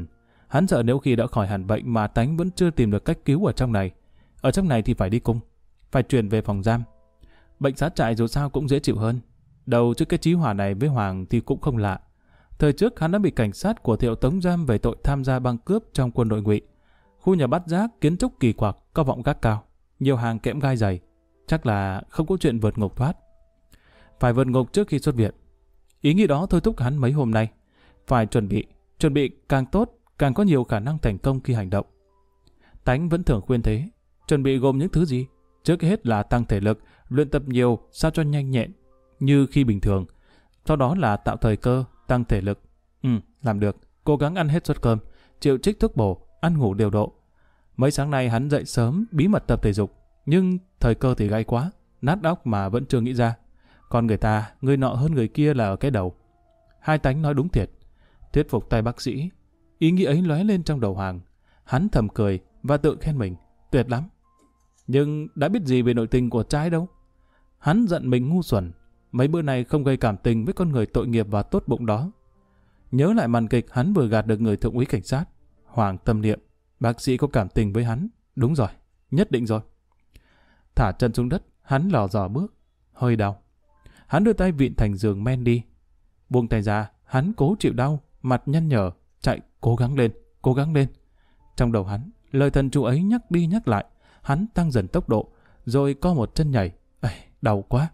Hắn sợ nếu khi đã khỏi hẳn bệnh mà Tánh vẫn chưa tìm được cách cứu ở trong này. Ở trong này thì phải đi cung, phải chuyển về phòng giam. Bệnh sát trại dù sao cũng dễ chịu hơn. Đầu trước cái chí hỏa này với Hoàng thì cũng không lạ. Thời trước hắn đã bị cảnh sát của Thiệu tống giam về tội tham gia băng cướp trong quân đội Ngụy. Khu nhà bắt giác kiến trúc kỳ quặc, có vọng gác cao, nhiều hàng kẽm gai dày, chắc là không có chuyện vượt ngục thoát. Phải vượt ngục trước khi xuất viện. Ý nghĩ đó thôi thúc hắn mấy hôm nay. Phải chuẩn bị càng tốt, càng có nhiều khả năng thành công khi hành động. Tánh vẫn thường khuyên thế. Chuẩn bị gồm những thứ gì? Trước hết là tăng thể lực, luyện tập nhiều sao cho nhanh nhẹn như khi bình thường. Sau đó là tạo thời cơ, tăng thể lực. Làm được. Cố gắng ăn hết suất cơm, chịu trích thuốc bổ, ăn ngủ điều độ. Mấy sáng nay hắn dậy sớm, bí mật tập thể dục, nhưng thời cơ thì gay quá, nát óc mà vẫn chưa nghĩ ra. Còn người nọ hơn người kia là ở cái đầu. Hai Tánh nói đúng thiệt. Thuyết phục tay bác sĩ. Ý nghĩ ấy lóe lên trong đầu Hoàng. Hắn thầm cười và tự khen mình, tuyệt lắm. Nhưng đã biết gì về nội tình của trai đâu. Hắn giận mình ngu xuẩn, mấy bữa nay không gây cảm tình với con người tội nghiệp và tốt bụng đó. Nhớ lại màn kịch hắn vừa gạt được người thượng úy cảnh sát. Hoàng tâm niệm, bác sĩ có cảm tình với hắn. Đúng rồi, nhất định rồi. Thả chân xuống đất, hắn lò dò bước, hơi đau. Hắn đưa tay vịn thành giường men đi. Buông tay ra, hắn cố chịu đau, mặt nhăn nhở, chạy cố gắng lên. Trong đầu hắn, lời thần chú ấy nhắc đi nhắc lại. Hắn tăng dần tốc độ, rồi co một chân nhảy. Đau quá.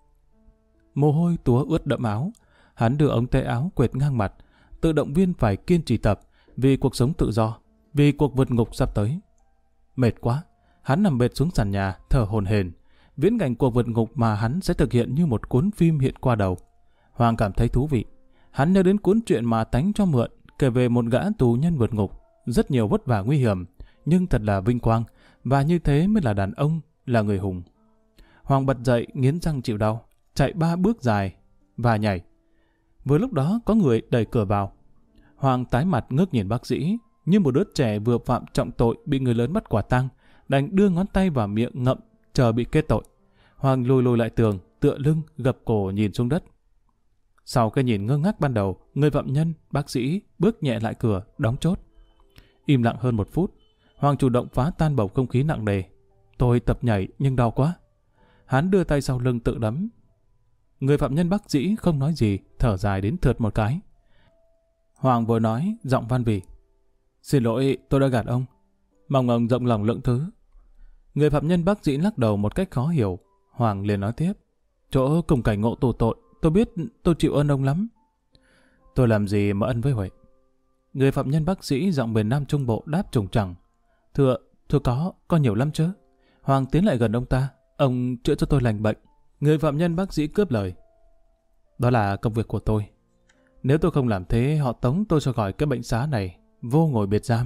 Mồ hôi túa ướt đẫm áo. Hắn đưa ống tay áo quệt ngang mặt, tự động viên phải kiên trì tập vì cuộc sống tự do, vì cuộc vượt ngục sắp tới. Mệt quá, hắn nằm bệt xuống sàn nhà, thở hổn hển. Viễn cảnh cuộc vượt ngục mà hắn sẽ thực hiện như một cuốn phim hiện qua đầu. Hoàng cảm thấy thú vị. Hắn nhớ đến cuốn truyện mà Tánh cho mượn, kể về một gã tù nhân vượt ngục, rất nhiều vất vả nguy hiểm, nhưng thật là vinh quang, và như thế mới là đàn ông, là người hùng. Hoàng bật dậy, nghiến răng chịu đau, chạy 3 bước dài và nhảy. Vừa lúc đó có người đẩy cửa vào. Hoàng tái mặt ngước nhìn bác sĩ, như một đứa trẻ vừa phạm trọng tội bị người lớn bắt quả tang, đành đưa ngón tay vào miệng ngậm chờ bị kết tội. Hoàng lùi lại tường, tựa lưng gập cổ nhìn xuống đất. Sau cái nhìn ngơ ngác ban đầu, người phạm nhân, bác sĩ bước nhẹ lại cửa, đóng chốt. Im lặng hơn 1 phút, Hoàng chủ động phá tan bầu không khí nặng nề. Tôi tập nhảy nhưng đau quá. Hắn đưa tay sau lưng tự đấm. Người phạm nhân bác sĩ không nói gì, thở dài đến thượt một cái. Hoàng vừa nói, giọng van vỉ. Xin lỗi, tôi đã gạt ông. Mong ông rộng lòng lượng thứ. Người phạm nhân bác sĩ lắc đầu một cách khó hiểu. Hoàng liền nói tiếp. Chỗ cùng cảnh ngộ tù tội, tôi biết tôi chịu ơn ông lắm. Tôi làm gì mà ân với Huệ? Người phạm nhân bác sĩ giọng miền Nam Trung Bộ đáp trùng trẳng. Thưa có nhiều lắm chứ. Hoàng tiến lại gần ông ta. Ông chữa cho tôi lành bệnh. Người phạm nhân bác sĩ cướp lời. Đó là công việc của tôi. Nếu tôi không làm thế, họ tống tôi cho khỏi cái bệnh xá này, vô ngồi biệt giam.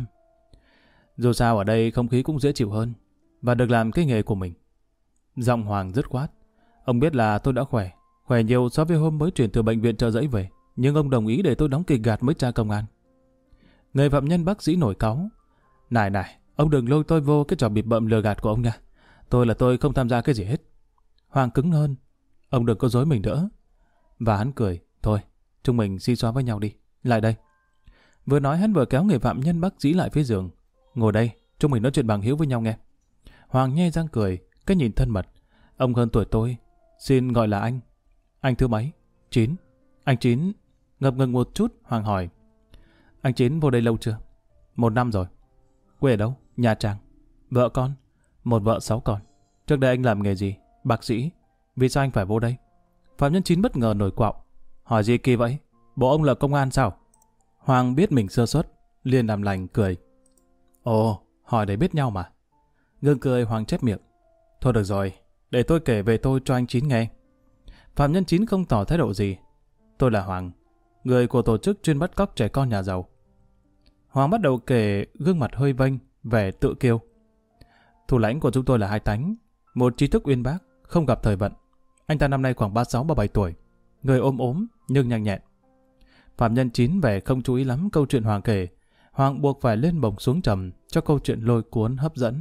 Dù sao ở đây không khí cũng dễ chịu hơn, và được làm cái nghề của mình. Giọng Hoàng dứt khoát. Ông biết là tôi đã khỏe nhiều so với hôm mới chuyển từ bệnh viện Chợ Giấy về, nhưng ông đồng ý để tôi đóng kịch gạt với cha công an. Người phạm nhân bác sĩ nổi cáu. Này, ông đừng lôi tôi vô cái trò bịp bợm lừa gạt của ông nha. Tôi không tham gia cái gì hết. Hoàng cứng hơn. Ông đừng có dối mình nữa. Và hắn cười. Thôi, chúng mình xi xóa với nhau đi. Lại đây. Vừa nói hắn vừa kéo người phạm nhân bác sĩ lại phía giường. Ngồi đây, chúng mình nói chuyện bằng hữu với nhau nghe. Hoàng nhe răng cười, cái nhìn thân mật. Ông hơn tuổi tôi, xin gọi là anh. Anh thứ mấy? 9. Anh 9. Ngập ngừng một chút, Hoàng hỏi. Anh 9 vô đây lâu chưa? 1 năm rồi. Quê ở đâu? Nha Trang. Vợ con? 1 vợ 6 con. Trước đây anh làm nghề gì? Bác sĩ. Vì sao anh phải vô đây? Phạm nhân 9 bất ngờ nổi quạo. Hỏi gì kỳ vậy? Bộ ông là công an sao? Hoàng biết mình sơ suất, liền làm lành cười. Ồ, hỏi để biết nhau mà. Ngưng cười, Hoàng chép miệng. Thôi được rồi, để tôi kể về tôi cho anh 9 nghe. Phạm nhân 9 không tỏ thái độ gì. Tôi là Hoàng, người của tổ chức chuyên bắt cóc trẻ con nhà giàu. Hoàng bắt đầu kể, gương mặt hơi vênh, vẻ tự kiêu. Thủ lãnh của chúng tôi là Hai Tánh, một trí thức uyên bác, không gặp thời vận. Anh ta năm nay khoảng 36-37 tuổi, người ốm nhưng nhanh nhẹn. Phạm nhân 9 vẻ không chú ý lắm câu chuyện Hoàng kể. Hoàng buộc phải lên bổng xuống trầm cho câu chuyện lôi cuốn hấp dẫn.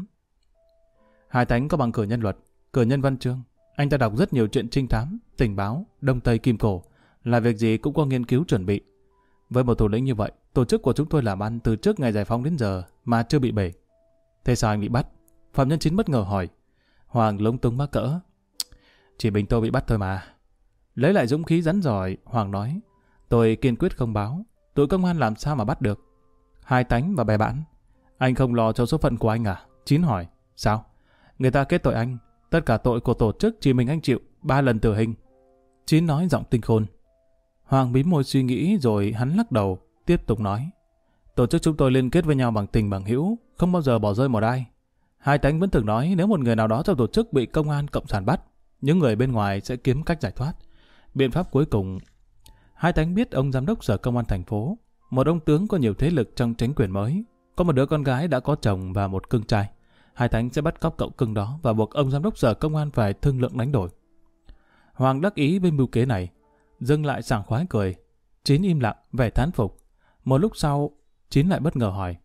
Hai Tánh có bằng cử nhân luật, cử nhân văn chương. Anh ta đọc rất nhiều chuyện trinh thám, tình báo, Đông Tây Kim Cổ, là việc gì cũng có nghiên cứu chuẩn bị. Với một thủ lĩnh như vậy, tổ chức của chúng tôi làm ăn từ trước ngày giải phóng đến giờ mà chưa bị bể. Thế sao anh bị bắt? Phạm nhân Chín bất ngờ hỏi. Hoàng lúng túng mắc cỡ. Chỉ mình tôi bị bắt thôi mà. Lấy lại dũng khí rắn giỏi, Hoàng nói. Tôi kiên quyết không báo. Tụi công an làm sao mà bắt được? Hai Tánh và bè bạn. Anh không lo cho số phận của anh à? Chín hỏi. Sao? Người ta kết tội anh. Tất cả tội của tổ chức chỉ mình anh chịu 3 lần tử hình. Chín nói giọng tinh khôn. Hoàng mím môi suy nghĩ rồi hắn lắc đầu, tiếp tục nói. Tổ chức chúng tôi liên kết với nhau bằng tình bằng hữu, không bao giờ bỏ rơi một ai. Hai Tánh vẫn thường nói nếu một người nào đó trong tổ chức bị công an cộng sản bắt, những người bên ngoài sẽ kiếm cách giải thoát. Biện pháp cuối cùng... Hai Tánh biết ông giám đốc sở công an thành phố, một ông tướng có nhiều thế lực trong chính quyền mới, có một đứa con gái đã có chồng và một cưng trai. Hai Tánh sẽ bắt cóc cậu cưng đó và buộc ông giám đốc sở công an phải thương lượng đánh đổi. Hoàng đắc ý với mưu kế này, dừng lại sảng khoái cười. Chín im lặng, vẻ thán phục. Một lúc sau, Chín lại bất ngờ hỏi.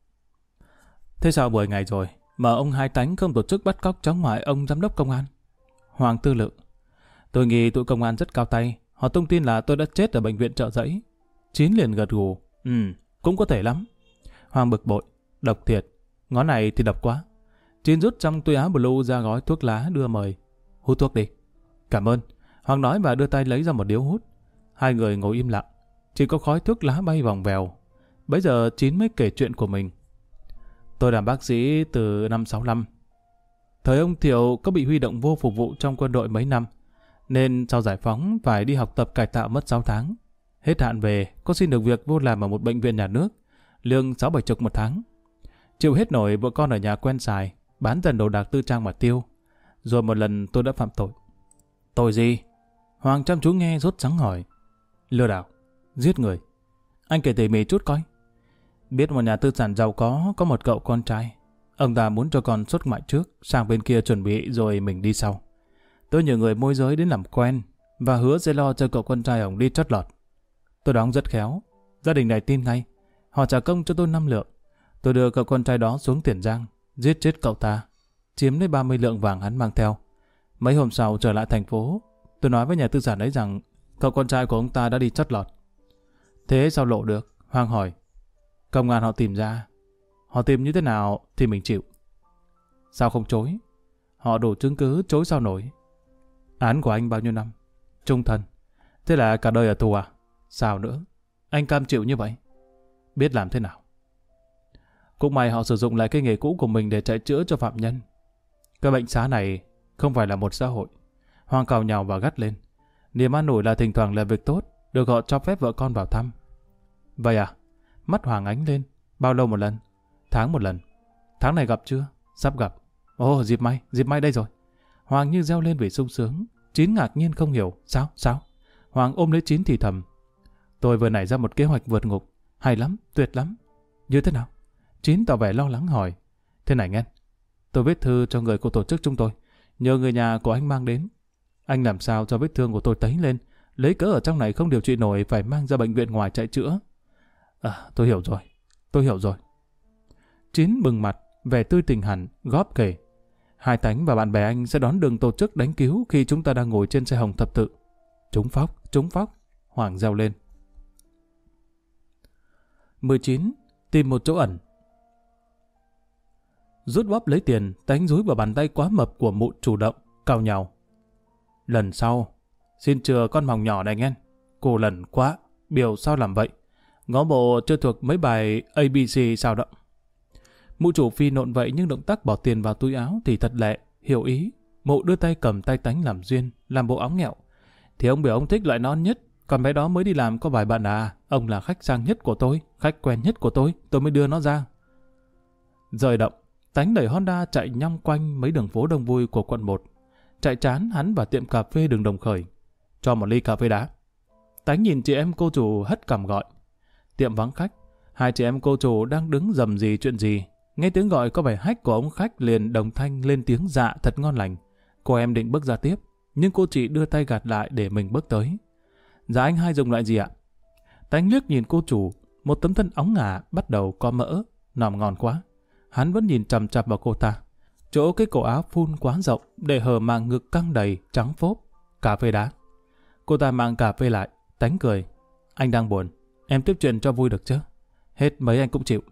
Thế sao 10 ngày rồi mà ông Hai Tánh không tổ chức bắt cóc cháu ngoại ông giám đốc công an? Hoàng tư lự. Tôi nghĩ tụi công an rất cao tay. Họ tung tin là tôi đã chết ở bệnh viện Chợ Giấy. Chín liền gật gù. Cũng có thể lắm. Hoàng bực bội. Độc thiệt. Ngón này thì độc quá. Chín rút trong túi áo blue ra gói thuốc lá đưa mời. Hút thuốc đi. Cảm ơn. Hoàng nói và đưa tay lấy ra một điếu hút. Hai người ngồi im lặng. Chỉ có khói thuốc lá bay vòng vèo. Bấy giờ Chín mới kể chuyện của mình. Tôi làm bác sĩ từ năm 65. Thời ông Thiệu có bị huy động vô phục vụ trong quân đội mấy năm, nên sau giải phóng phải đi học tập cải tạo mất 6 tháng. Hết hạn về, có xin được việc vô làm ở một bệnh viện nhà nước, lương 6-7 chục một tháng. Chịu hết nổi vợ con ở nhà quen xài, bán dần đồ đạc tư trang mà tiêu. Rồi một lần tôi đã phạm tội. Tội gì? Hoàng chăm chú nghe rốt rắn hỏi. Lừa đảo, giết người. Anh kể tỉ mỉ chút coi. Biết một nhà tư sản giàu có một cậu con trai. Ông ta muốn cho con xuất ngoại trước, sang bên kia chuẩn bị rồi mình đi sau. Tôi nhờ người môi giới đến làm quen và hứa sẽ lo cho cậu con trai ông đi chót lọt. Tôi đóng rất khéo. Gia đình này tin ngay. Họ trả công cho tôi 5 lượng. Tôi đưa cậu con trai đó xuống Tiền Giang, giết chết cậu ta, chiếm lấy 30 lượng vàng hắn mang theo. Mấy hôm sau trở lại thành phố, tôi nói với nhà tư sản ấy rằng cậu con trai của ông ta đã đi chót lọt. Thế sao lộ được? Hoàng hỏi. Công an họ tìm ra. Họ tìm như thế nào thì mình chịu. Sao không chối? Họ đủ chứng cứ, chối sao nổi. Án của anh bao nhiêu năm? Chung thân. Thế là cả đời ở tù à? Sao nữa? Anh cam chịu như vậy? Biết làm thế nào? Cũng may họ sử dụng lại cái nghề cũ của mình để chạy chữa cho phạm nhân. Cái bệnh xá này không phải là một xã hội. Hoàng cào nhào và gắt lên. Niềm an ủi là thỉnh thoảng là việc tốt, được họ cho phép vợ con vào thăm. Vậy à? Mắt Hoàng ánh lên. Bao lâu một lần? Tháng một lần. Tháng này gặp chưa? Sắp gặp. Ồ, dịp may đây rồi. Hoàng như reo lên vì sung sướng. Chín ngạc nhiên không hiểu. Sao? Hoàng ôm lấy Chín thì thầm. Tôi vừa nảy ra một kế hoạch vượt ngục. Hay lắm, tuyệt lắm. Như thế nào? Chín tỏ vẻ lo lắng hỏi. Thế này nghe. Tôi viết thư cho người của tổ chức chúng tôi, nhờ người nhà của anh mang đến. Anh làm sao cho vết thương của tôi tấy lên, lấy cớ ở trong này không điều trị nổi phải mang ra bệnh viện ngoài chạy chữa. Tôi hiểu rồi. Chín bừng mặt, vẻ tươi tỉnh hẳn, góp kể. Hai Tánh và bạn bè anh sẽ đón đường tổ chức đánh cứu khi chúng ta đang ngồi trên xe hồng thập tự. Trúng phóc, Hoàng reo lên. 19. Tìm một chỗ ẩn. Rút bóp lấy tiền, Tánh dúi vào bàn tay quá mập của mụ chủ động, cào nhào. Lần sau, xin chừa con mòng nhỏ này nghe. Cô lần quá, biểu sao làm vậy? Ngó bộ chưa thuộc mấy bài ABC sao đó. Mụ chủ phi nộn vậy nhưng động tác bỏ tiền vào túi áo thì thật lẹ, hiểu ý. Mụ đưa tay cầm tay Tánh làm duyên, làm bộ óng nghẹo. Thì ông biểu ông thích loại non nhất, còn bé đó mới đi làm có vài bạn à. Ông là khách sang nhất của tôi, khách quen nhất của tôi mới đưa nó ra. Rời động, Tánh đẩy Honda chạy nhong quanh mấy đường phố đông vui của quận 1. Chạy chán hắn vào tiệm cà phê đường Đồng Khởi. Cho một ly cà phê đá. Tánh nhìn chị em cô chủ hất cằm gọi. Tiệm vắng khách, hai chị em cô chủ đang đứng rầm rì chuyện gì. Nghe tiếng gọi có vẻ hách của ông khách liền đồng thanh lên tiếng dạ thật ngon lành. Cô em định bước ra tiếp, nhưng cô chị đưa tay gạt lại để mình bước tới. Dạ anh hai dùng loại gì ạ? Tánh liếc nhìn cô chủ, một tấm thân óng ả bắt đầu có mỡ, nòm ngon quá. Hắn vẫn nhìn chằm chằm vào cô ta. Chỗ cái cổ áo phun quá rộng để hở màng ngực căng đầy, trắng phốp. Cà phê đá. Cô ta mang cà phê lại, Tánh cười. Anh đang buồn, em tiếp chuyện cho vui được chứ? Hết mấy anh cũng chịu.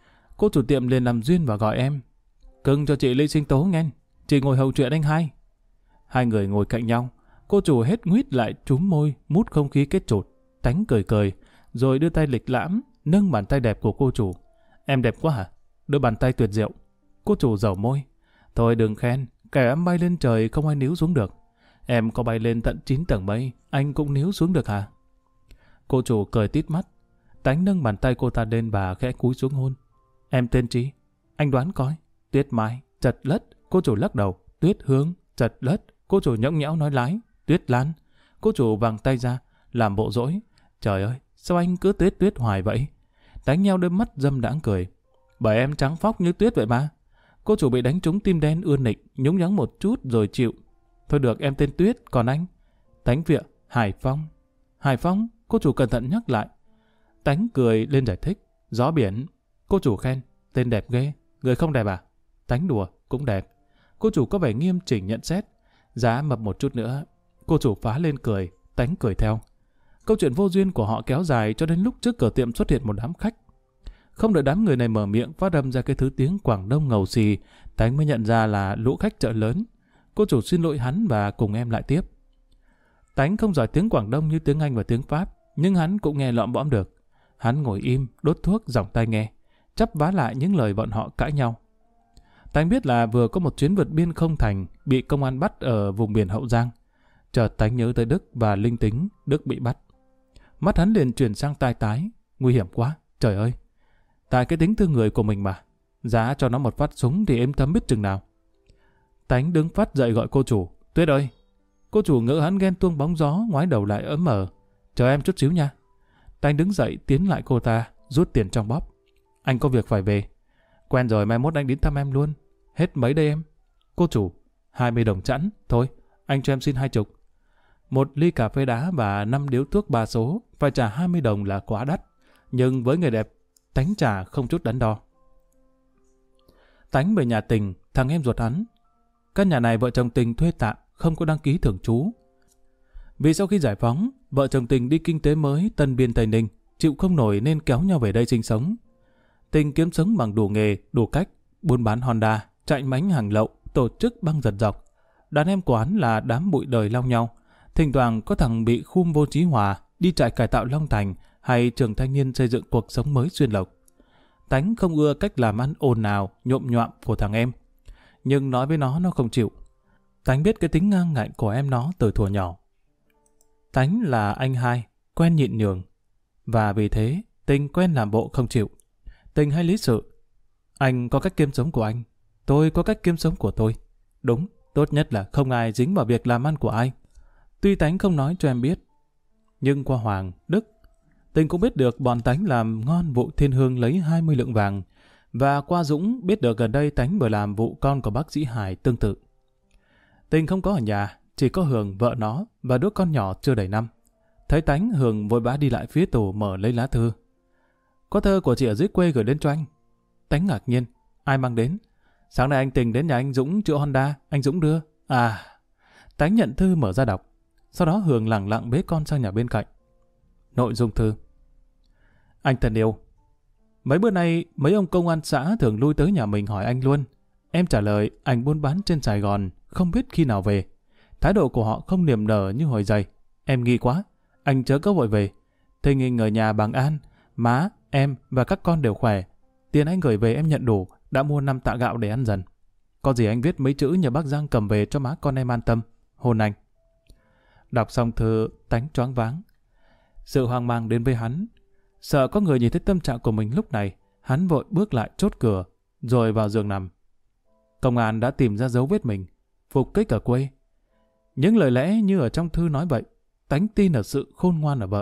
Cô chủ tiệm liền làm duyên và gọi em. Cưng cho chị ly sinh tố nghe. Chị ngồi hầu chuyện anh hai. Hai người ngồi cạnh nhau. Cô chủ hết nguyết lại chúm môi, mút không khí kết chột. Tánh cười cười, rồi đưa tay lịch lãm, nâng bàn tay đẹp của cô chủ. Em đẹp quá hả? Đưa bàn tay tuyệt diệu. Cô chủ dầu môi. Thôi đừng khen, kẻ em bay lên trời không ai níu xuống được. Em có bay lên tận 9 tầng mây, anh cũng níu xuống được hả? Cô chủ cười tít mắt. Tánh nâng bàn tay cô ta lên và khẽ cúi xuống hôn. Em tên Trí. Anh đoán coi. Tuyết Mai, Chật Lất. Cô chủ lắc đầu. Tuyết Hương, Chật Lất. Cô chủ nhõng nhẽo nói lái. Tuyết Lan. Cô chủ vàng tay ra, làm bộ dỗi. Trời ơi, sao anh cứ tuyết tuyết hoài vậy? Đánh nhau đôi mắt dâm đãng cười. Bởi em trắng phóc như tuyết vậy mà. Cô chủ bị đánh trúng tim đen ươn nịnh, nhúng nhắng một chút rồi chịu. Thôi được, em tên Tuyết, còn anh? Tánh Vịa, Hải Phong. Hải Phong, cô chủ cẩn thận nhắc lại. Tánh cười lên giải thích. Gió biển. Cô chủ khen. Tên đẹp ghê. Người không đẹp à? Tánh đùa, cũng đẹp. Cô chủ có vẻ nghiêm chỉnh nhận xét. Giá mập một chút nữa. Cô chủ phá lên cười. Tánh cười theo. Câu chuyện vô duyên của họ kéo dài cho đến lúc trước cửa tiệm xuất hiện một đám khách. Không đợi đám người này mở miệng phát âm ra cái thứ tiếng Quảng Đông ngầu xì, Tánh mới nhận ra là lũ khách chợ lớn. Cô chủ xin lỗi hắn và cùng em lại tiếp. Tánh không giỏi tiếng Quảng Đông như tiếng Anh và tiếng Pháp, nhưng hắn cũng nghe lọm bõm được. Hắn ngồi im, đốt thuốc, giỏng tai nghe, chắp vá lại những lời bọn họ cãi nhau. Tánh biết là vừa có một chuyến vượt biên không thành, bị công an bắt ở vùng biển Hậu Giang. Chợt Tánh nhớ tới Đức và linh tính Đức bị bắt. Mắt hắn liền chuyển sang tai tái. Nguy hiểm quá, trời ơi. Tại cái tính thương người của mình mà. Giá cho nó một phát súng thì êm thấm biết chừng nào. Tánh đứng phát dậy gọi cô chủ. Tuyết ơi. Cô chủ ngỡ hắn ghen tuông bóng gió, ngoái đầu lại ấm mở. Chờ em chút xíu nha. Tánh đứng dậy tiến lại cô ta, rút tiền trong bóp. Anh có việc phải về. Quen rồi, mai mốt anh đến thăm em luôn. Hết mấy đây em? Cô chủ. 20 đồng chẵn. Thôi, anh cho em xin 20. Một ly cà phê đá và 5 điếu thuốc 3 số, phải trả 20 đồng là quá đắt. Nhưng với người đẹp, Tánh trả không chút đắn đo. Tánh về nhà Tình, thằng em ruột hắn. Căn nhà này vợ chồng Tình thuê tạm, không có đăng ký thường trú. Vì sau khi giải phóng, vợ chồng Tình đi kinh tế mới Tân Biên Tây Ninh, chịu không nổi nên kéo nhau về đây sinh sống. Tình kiếm sống bằng đủ nghề, đủ cách, buôn bán Honda, chạy mánh hàng lậu, tổ chức băng giật dọc. Đàn em của hắn là đám bụi đời long nhau. Thỉnh thoảng có thằng bị khum vô Chí Hòa, đi trại cải tạo Long Thành, hay trường thanh niên xây dựng cuộc sống mới xuyên lộc. Tánh không ưa cách làm ăn ồn ào, nhộm nhoạm của thằng em. Nhưng nói với nó không chịu. Tánh biết cái tính ngang ngạnh của em nó từ thuở nhỏ. Tánh là anh hai, quen nhịn nhường. Và vì thế, Tình quen làm bộ không chịu. Tình hay lý sự. Anh có cách kiếm sống của anh. Tôi có cách kiếm sống của tôi. Đúng, tốt nhất là không ai dính vào việc làm ăn của ai. Tuy Tánh không nói cho em biết. Nhưng qua Hoàng, Đức, Tình cũng biết được bọn Tánh làm ngon vụ Thiên Hương lấy 20 lượng vàng. Và qua Dũng biết được gần đây Tánh vừa làm vụ con của bác sĩ Hải tương tự. Tình không có ở nhà, chỉ có Hường, vợ nó và đứa con nhỏ chưa đầy năm. Thấy Tánh, Hường vội vã đi lại phía tủ mở lấy lá thư. Có thơ của chị ở dưới quê gửi đến cho anh. Tánh ngạc nhiên. Ai mang đến? Sáng nay anh Tình đến nhà anh Dũng chữa Honda, anh Dũng đưa. À. Tánh nhận thư mở ra đọc. Sau đó Hường lẳng lặng bế con sang nhà bên cạnh. Nội dung thư. Anh thân yêu, mấy bữa nay mấy ông công an xã thường lui tới nhà mình hỏi anh luôn. Em trả lời anh buôn bán trên Sài Gòn, không biết khi nào về. Thái độ của họ không niềm nở như hồi dày. Em nghi quá, anh chớ có vội về. Tình hình ở nhà bằng an, má, em và các con đều khỏe. Tiền anh gửi về em nhận đủ, đã mua 5 tạ gạo để ăn dần. Có gì anh viết mấy chữ nhờ bác Giang cầm về cho má con em an tâm. Hôn anh. Đọc xong thư, Tánh choáng váng. Sự hoang mang đến với hắn. Sợ có người nhìn thấy tâm trạng của mình lúc này, hắn vội bước lại chốt cửa, rồi vào giường nằm. Công an đã tìm ra dấu vết mình, phục kích ở quê. Những lời lẽ như ở trong thư nói vậy, Tánh tin ở sự khôn ngoan ở vợ.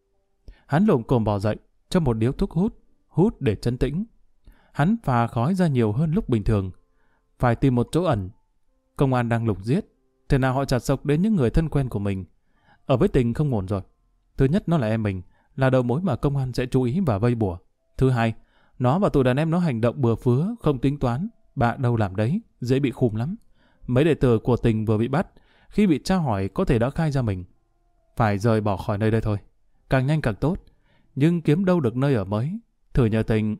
Hắn lồm cồm bò dậy, cho một điếu thuốc hút để trấn tĩnh. Hắn phà khói ra nhiều hơn lúc bình thường. Phải tìm một chỗ ẩn. Công an đang lục giết, thế nào họ chặt sộc đến những người thân quen của mình. Ở với Tình không ổn rồi. Thứ nhất, nó là em mình, là đầu mối mà công an sẽ chú ý và vây bủa. Thứ hai, nó và tụi đàn em nó hành động bừa phứa, không tính toán, bạ đâu làm đấy, dễ bị khùm lắm. Mấy đệ tử của Tình vừa bị bắt, khi bị tra hỏi có thể đã khai ra mình. Phải rời bỏ khỏi nơi đây thôi, càng nhanh càng tốt. Nhưng kiếm đâu được nơi ở mới. Thử nhờ Tình.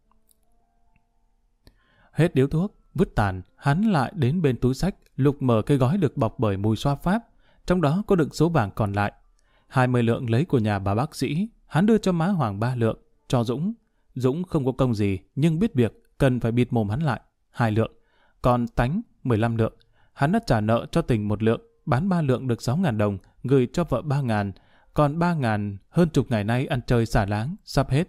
Hết điếu thuốc, vứt tàn, hắn lại đến bên túi xách, lục mở cái gói được bọc bởi mùi xoa pháp. Trong đó có đựng số vàng còn lại. 20 lượng lấy của nhà bà bác sĩ, hắn đưa cho má Hoàng 3 lượng, cho Dũng. Dũng không có công gì, nhưng biết việc, cần phải bịt mồm hắn lại, 2 lượng. Còn Tánh, 15 lượng. Hắn đã trả nợ cho Tình 1 lượng, bán 3 lượng được 6.000 đồng, gửi cho vợ 3.000. Còn 3.000 hơn chục ngày nay ăn chơi xả láng, sắp hết.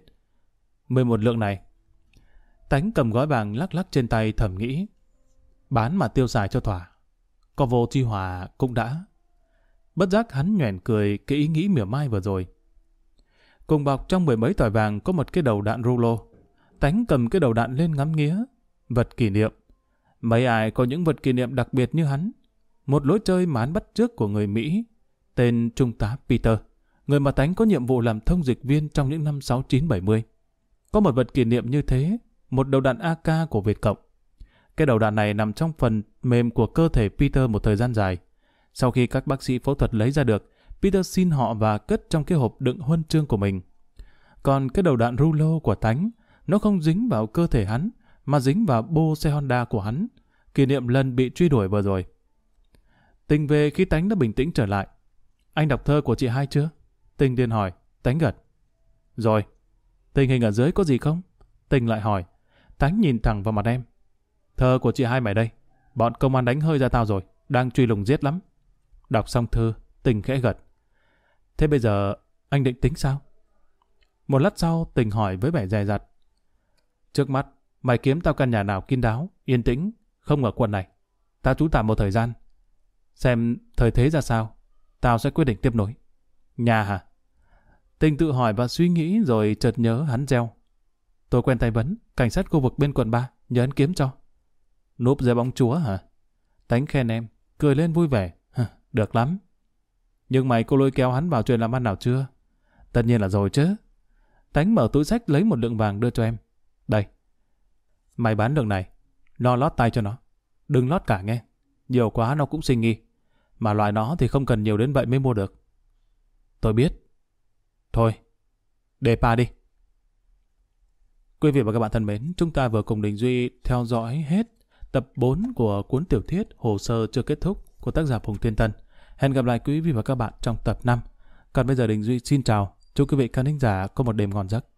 11 lượng này. Tánh cầm gói vàng lắc lắc trên tay thầm nghĩ. Bán mà tiêu xài cho thỏa. Có vô chi hòa cũng đã. Bất giác hắn nhoẻn cười cái ý nghĩ mỉa mai vừa rồi. Cùng bọc trong 10 mấy tỏi vàng có một cái đầu đạn rulo. Tánh cầm cái đầu đạn lên ngắm nghía. Vật kỷ niệm. Mấy ai có những vật kỷ niệm đặc biệt như hắn. Một lối chơi mà hắn bắt chước của người Mỹ, tên Trung tá Peter, người mà Tánh có nhiệm vụ làm thông dịch viên trong những năm 69-70. Có một vật kỷ niệm như thế, một đầu đạn AK của Việt Cộng. Cái đầu đạn này nằm trong phần mềm của cơ thể Peter một thời gian dài. Sau khi các bác sĩ phẫu thuật lấy ra được, Peter xin họ và cất trong cái hộp đựng huân chương của mình. Còn cái đầu đạn rulo của Tánh, nó không dính vào cơ thể hắn, mà dính vào bô xe Honda của hắn, kỷ niệm lần bị truy đuổi vừa rồi. Tình về khi Tánh đã bình tĩnh trở lại. Anh đọc thơ của chị Hai chưa? Tình liền hỏi. Tánh gật. Rồi. Tình hình ở dưới có gì không? Tình lại hỏi. Tánh nhìn thẳng vào mặt em. Thơ của chị Hai mày đây. Bọn công an đánh hơi ra tao rồi. Đang truy lùng giết lắm. Đọc xong thư, Tình khẽ gật. Thế bây giờ anh định tính sao? Một lát sau, Tình hỏi với vẻ dè dặt. Trước mắt, mày kiếm tao căn nhà nào kín đáo, yên tĩnh, không ở quận này. Tao trú tạm một thời gian. Xem thời thế ra sao, tao sẽ quyết định tiếp nối. Nhà hả? Tình tự hỏi và suy nghĩ rồi chợt nhớ hắn reo. Tôi quen tay Vấn, cảnh sát khu vực bên quận 3, nhờ hắn kiếm cho. Núp dưới bóng chúa hả? Tánh khen em, cười lên vui vẻ. Được lắm. Nhưng mày có lôi kéo hắn vào chuyện làm ăn nào chưa? Tất nhiên là rồi chứ. Tánh mở túi xách lấy một lượng vàng đưa cho em. Đây. Mày bán lượng này, lo lót tay cho nó. Đừng lót cả nghe. Nhiều quá nó cũng sinh nghi. Mà loại nó thì không cần nhiều đến vậy mới mua được. Tôi biết. Thôi, để pa đi. Quý vị và các bạn thân mến, chúng ta vừa cùng Đình Duy theo dõi hết tập 4 của cuốn tiểu thuyết Hồ sơ chưa kết thúc của tác giả Phùng Thiên Tân. Hẹn gặp lại quý vị và các bạn trong tập 5. Còn bây giờ Đình Duy xin chào. Chúc quý vị khán thính giả có một đêm ngon giấc.